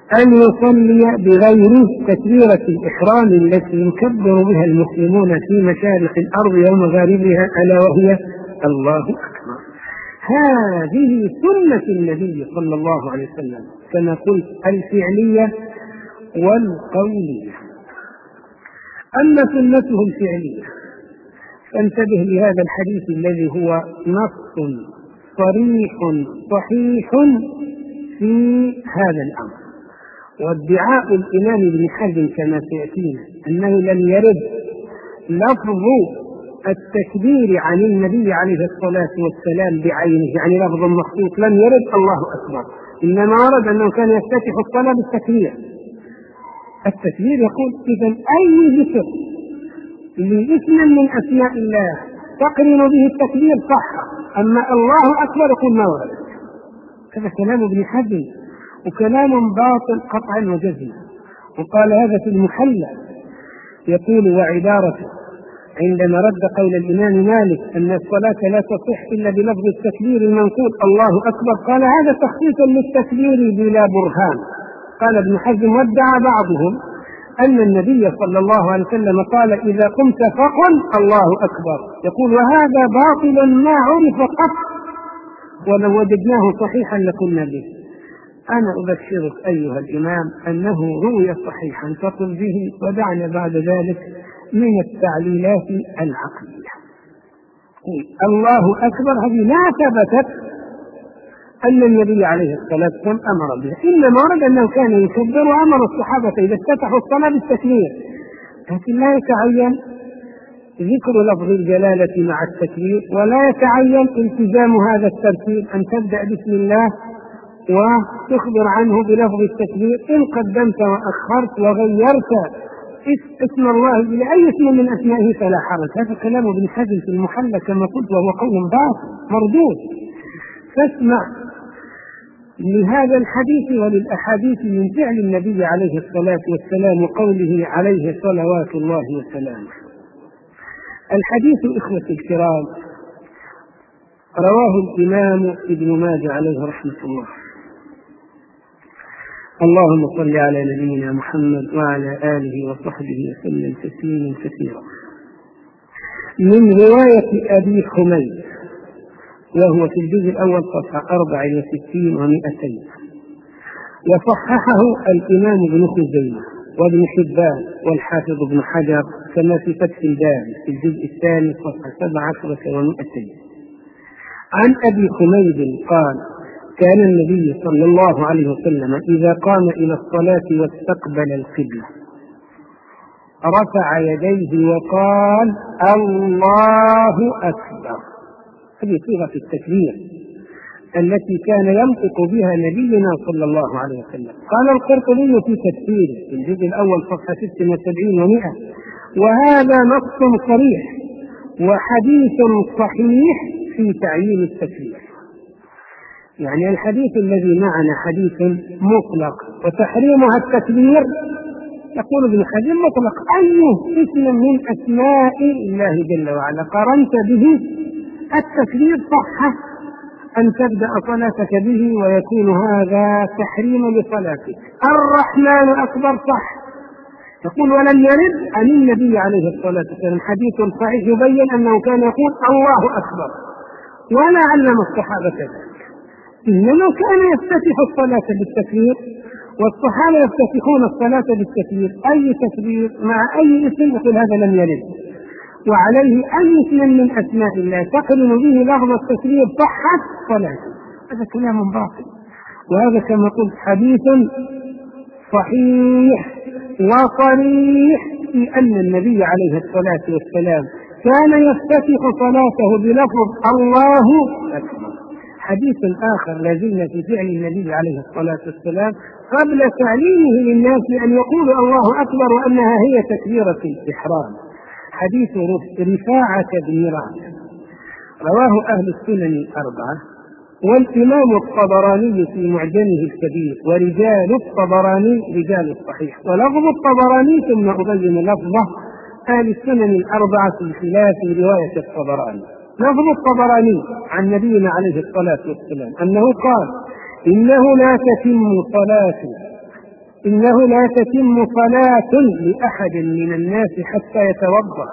أن يصلي بغير تكبيرة الإحرام التي يكبر بها المسلمون في مشارق الأرض ومغاربها، ألا وهي الله أكبر. هذه سنة النبي صلى الله عليه وسلم كما قلت الفعلية والقولية. أما سنته الفعلية فانتبه لهذا الحديث الذي هو نص صريح صحيح في هذا الأمر. وادعاء الإمام ابن حزم كما سيأتينا أنه لم يرد لفظ التكبير عن النبي عليه الصلاة والسلام بعينه، يعني لفظ مخصوص لم يرد الله أكبر، إنما ورد أنه كان يفتتح الصلاة بالتكبير. التكبير يقول إذن أي ذكر لاسم من أسماء الله تقرن به التكبير صح، أما الله أكبر يقول ما ورد. هذا كلام ابن حزم وكلام باطل قطعا وجزما. وقال هذا في المحلى، يقول وعبارته عندما رد قول الإمام مالك أن الصلاة لا تصح إلا بلفظ التكبير المنقول الله أكبر، قال هذا تخصيص للتكبير بلا برهان. قال ابن حزم وادعى بعضهم أن النبي صلى الله عليه وسلم قال إذا قمت فقل الله أكبر، يقول وهذا باطل ما عرف قط، ولو وجدناه صحيحا لقلنا به. أنا أبشرك أيها الإمام أنه روي صحيحا فقل به، ودعنا بعد ذلك من التعليلات العقلية. الله أكبر هذه لا ثبتت أن النبي عليه الصلاة والسلام أمر بها، إنما ورد أنه كان يكبر وأمر الصحابة إذا افتتحوا الصلاة بالتكبير، لكن لا يتعين ذكر لفظ الجلالة مع التكبير، ولا يتعين التزام هذا الترتيب أن تبدأ بسم الله وتخبر عنه بلفظ التكبير. إن قدمت وأخرت وغيرت اسم الله بأي اسم من أسمائه فلا حرج. هذا كلام ابن حزم في المحلى كما قلت، وهو قول باطل مردود. فاسمع لهذا الحديث وللأحاديث من فعل النبي عليه الصلاة والسلام وقوله عليه صلوات الله وسلامه. الحديث إخوة الكرام رواه الإمام ابن ماجه عليه رحمة الله. اللهم صل على نبينا محمد وعلى آله وصحبه وسلم تسليما كثيرا. من رواية أبي حميد، وهو في الجزء الأول صفحة أربع وستين ومئتين، وصححه الإمام ابن خزيمة وابن حبان والحافظ ابن حجر كما في فتح الباري في الجزء الثاني صفحة سبع عشرة ومئتين. عن أبي حميد قال كان النبي صلى الله عليه وسلم إذا قام إلى الصلاة واستقبل القبلة رفع يديه وقال الله أكبر. هذه صيغة التكبير التي كان ينطق بها نبينا صلى الله عليه وسلم. قال القرطبي في تفسيره في الجزء الأول صفحة ست وسبعين ومئة وهذا نص صريح وحديث صحيح في تعيين التكبير. يعني الحديث الذي معنا حديث مطلق وتحريمها التكبير، يقول ابن حزم مطلق أي اسم من أسماء الله جل وعلا قرنت به التكبير صح أن تبدأ صلاتك به ويكون هذا تحريما لصلاتك. الرحمن أكبر صح، يقول ولم يرد عن النبي عليه الصلاة والسلام حديث صحيح يبين أنه كان يقول الله أكبر، ولا علم الصحابة ذلك، إنما كان يفتتح الصلاة بالتكبير، والصحابة يفتتحون الصلاة بالتكبير. أي تكبير مع أي اسم يقول هذا لم يرد، وعليه أي اسم من أسماء الله تقرن به لفظ التكبير صحت صلاته. هذا كلام باطل، وهذا كما قلت حديث صحيح وصريح في أن النبي عليه الصلاة والسلام كان يفتتح صلاته بلفظ الله أكبر. حديث آخر لازلنا في فعل النبي عليه الصلاة والسلام قبل تعليمه للناس أن يقولوا الله أكبر وأنها هي تكبيرة الإحرام، حديث رفاعة بن رافع رواه أهل السنن الأربعة والإمام الطبراني في معجمه الكبير، ورجال الطبراني رجال الصحيح، ولفظ الطبراني ثم أبين لفظه أهل السنن الأربعة في خلاف رواية الطبراني. لفظ الطبراني عن نبينا عليه الصلاة والسلام أنه قال إنه لا تتم صلاة إنه لا تتم صلاة لأحد من الناس حتى يتوضأ.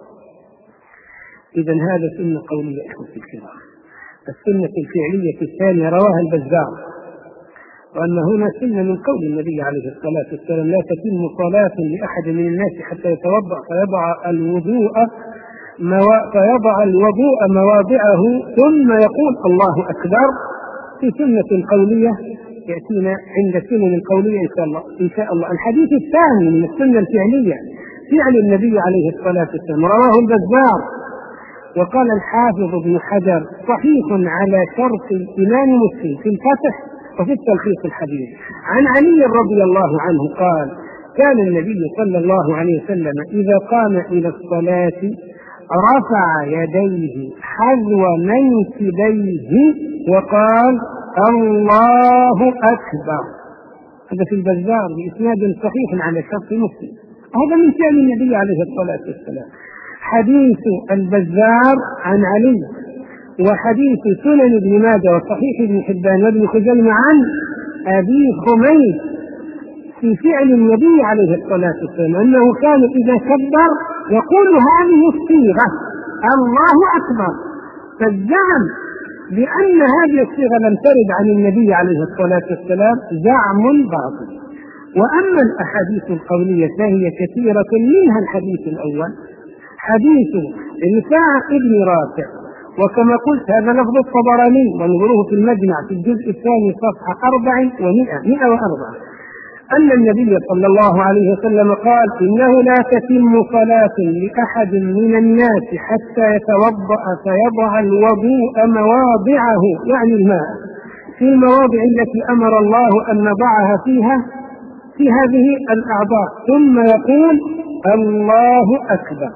إذن هذا سنة قولية إخوتي الكرام. السنة الفعلية الثانية رواها البزار، وأن هنا سنة من قول النبي عليه الصلاة والسلام: لا تتم صلاة لأحد من الناس حتى يتوضأ فيضع الوضوء موا... فيضع الوضوء مواضعه ثم يقول الله أكبر. في سنة قولية يأتينا عند السنن القولية إن شاء الله. إن شاء الله. الحديث الثاني من السنة الفعلية فعل النبي عليه الصلاة والسلام، رواه البزار، وقال الحافظ ابن حجر: صحيح على شرط الإمام مسلم في الفتح وفي التلخيص الحديث. عن علي رضي الله عنه قال: كان النبي صلى الله عليه وسلم إذا قام إلى الصلاة رفع يديه حذو منكبيه وقال: الله أكبر. هذا في البزار بإسناد صحيح على شرط مسلم. هذا من فعل النبي عليه الصلاة والسلام. حديث البزار عن علي، وحديث سنن ابن ماجه وصحيح ابن حبان وابن خزيمة عن أبي خميس في فعل النبي عليه الصلاة والسلام أنه كان إذا كبر يقول هذه الصيغة: الله أكبر. فالزعم بأن هذه الصيغة لم ترد عن النبي عليه الصلاة والسلام زعم باطل. وأما الأحاديث القولية فهي كثيرة، منها الحديث الأول حديث رفاع ابن رافع، وكما قلت هذا لفظ الطبراني، وانظروه في المجمع في الجزء الثاني صفحة أربع ومئة مئة وأربعة، أن النبي صلى الله عليه وسلم قال: إنه لا تتم صلاة لأحد من الناس حتى يتوضأ فيضع الوضوء مواضعه، يعني الماء، في المواضع التي أمر الله أن نضعها فيها في هذه الأعضاء، ثم يقول: الله أكبر.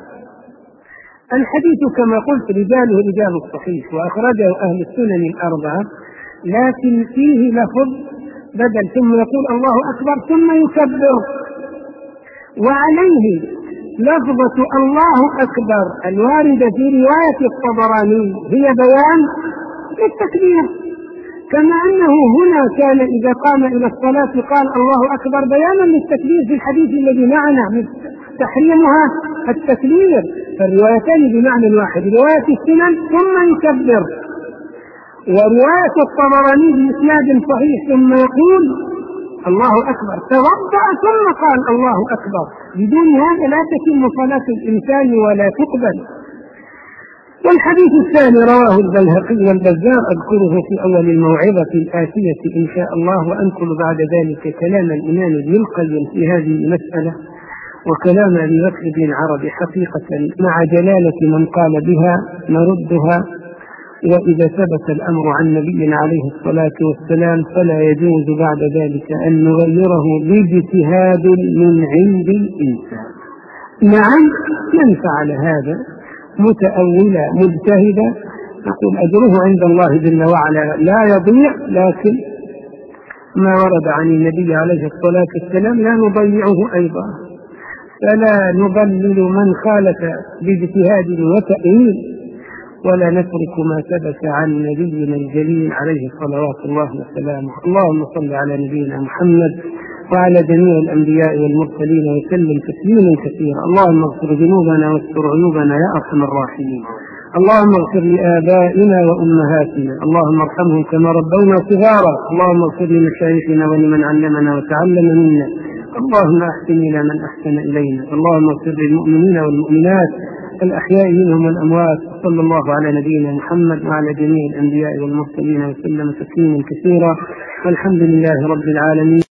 الحديث كما قلت رجاله رجال الصحيح، وأخرجه أهل السنن الأربعة، لكن فيه لفظ بدل ثم يقول الله أكبر ثم يكبر، وعليه لفظة الله أكبر الواردة في رواية الطبراني هي بيان للتكبير، كما أنه هنا كان إذا قام إلى الصلاة قال الله أكبر بيانا للتكبير في الحديث الذي معنا تحريمها التكبير. فالروايتان بمعنى واحد، رواية السنن ثم يكبر، ورواية الطبراني بإسناد صحيح ثم يقول الله أكبر، توضأ ثم قال الله أكبر. بدون هذا لا تتم صلاة الإنسان ولا تقبل. والحديث الثاني رواه البيهقي والبزار، أذكره في أول الموعظة الآتية إن شاء الله، وأنقل بعد ذلك كلام الإمام ابن القيم في هذه المسألة، وكلام أبي بكر بن عربي حقيقة مع جلالة من قال بها نردها. وإذا ثبت الأمر عن نبينا عليه الصلاة والسلام فلا يجوز بعد ذلك أن نغيره باجتهاد من عند الإنسان. نعم، من فعل هذا متأولا مجتهدا نقول أجره عند الله جل وعلا لا يضيع، لكن ما ورد عن النبي عليه الصلاة والسلام لا نضيعه أيضا. فلا نضلل من خالف باجتهاد وتأويل، ولا نترك ما ثبت عن نبينا الجليل عليه صلوات الله وسلامه. اللهم صل على نبينا محمد وعلى جميع الأنبياء والمرسلين وسلم تسليما كثيرا. اللهم اغفر ذنوبنا واستر عيوبنا يا أرحم الراحمين. اللهم اغفر لآبائنا وأمهاتنا، اللهم ارحمهم كما ربونا صغارا. اللهم اغفر لمشايخنا ولمن علمنا وتعلم منا. اللهم أحسن إلى من أحسن إلينا. اللهم اغفر للمؤمنين والمؤمنات الأحياء منهم والأموات. صلى الله على نبينا محمد وعلى جميع الأنبياء والمرسلين وسلم تسليما كثيرا، والحمد لله رب العالمين.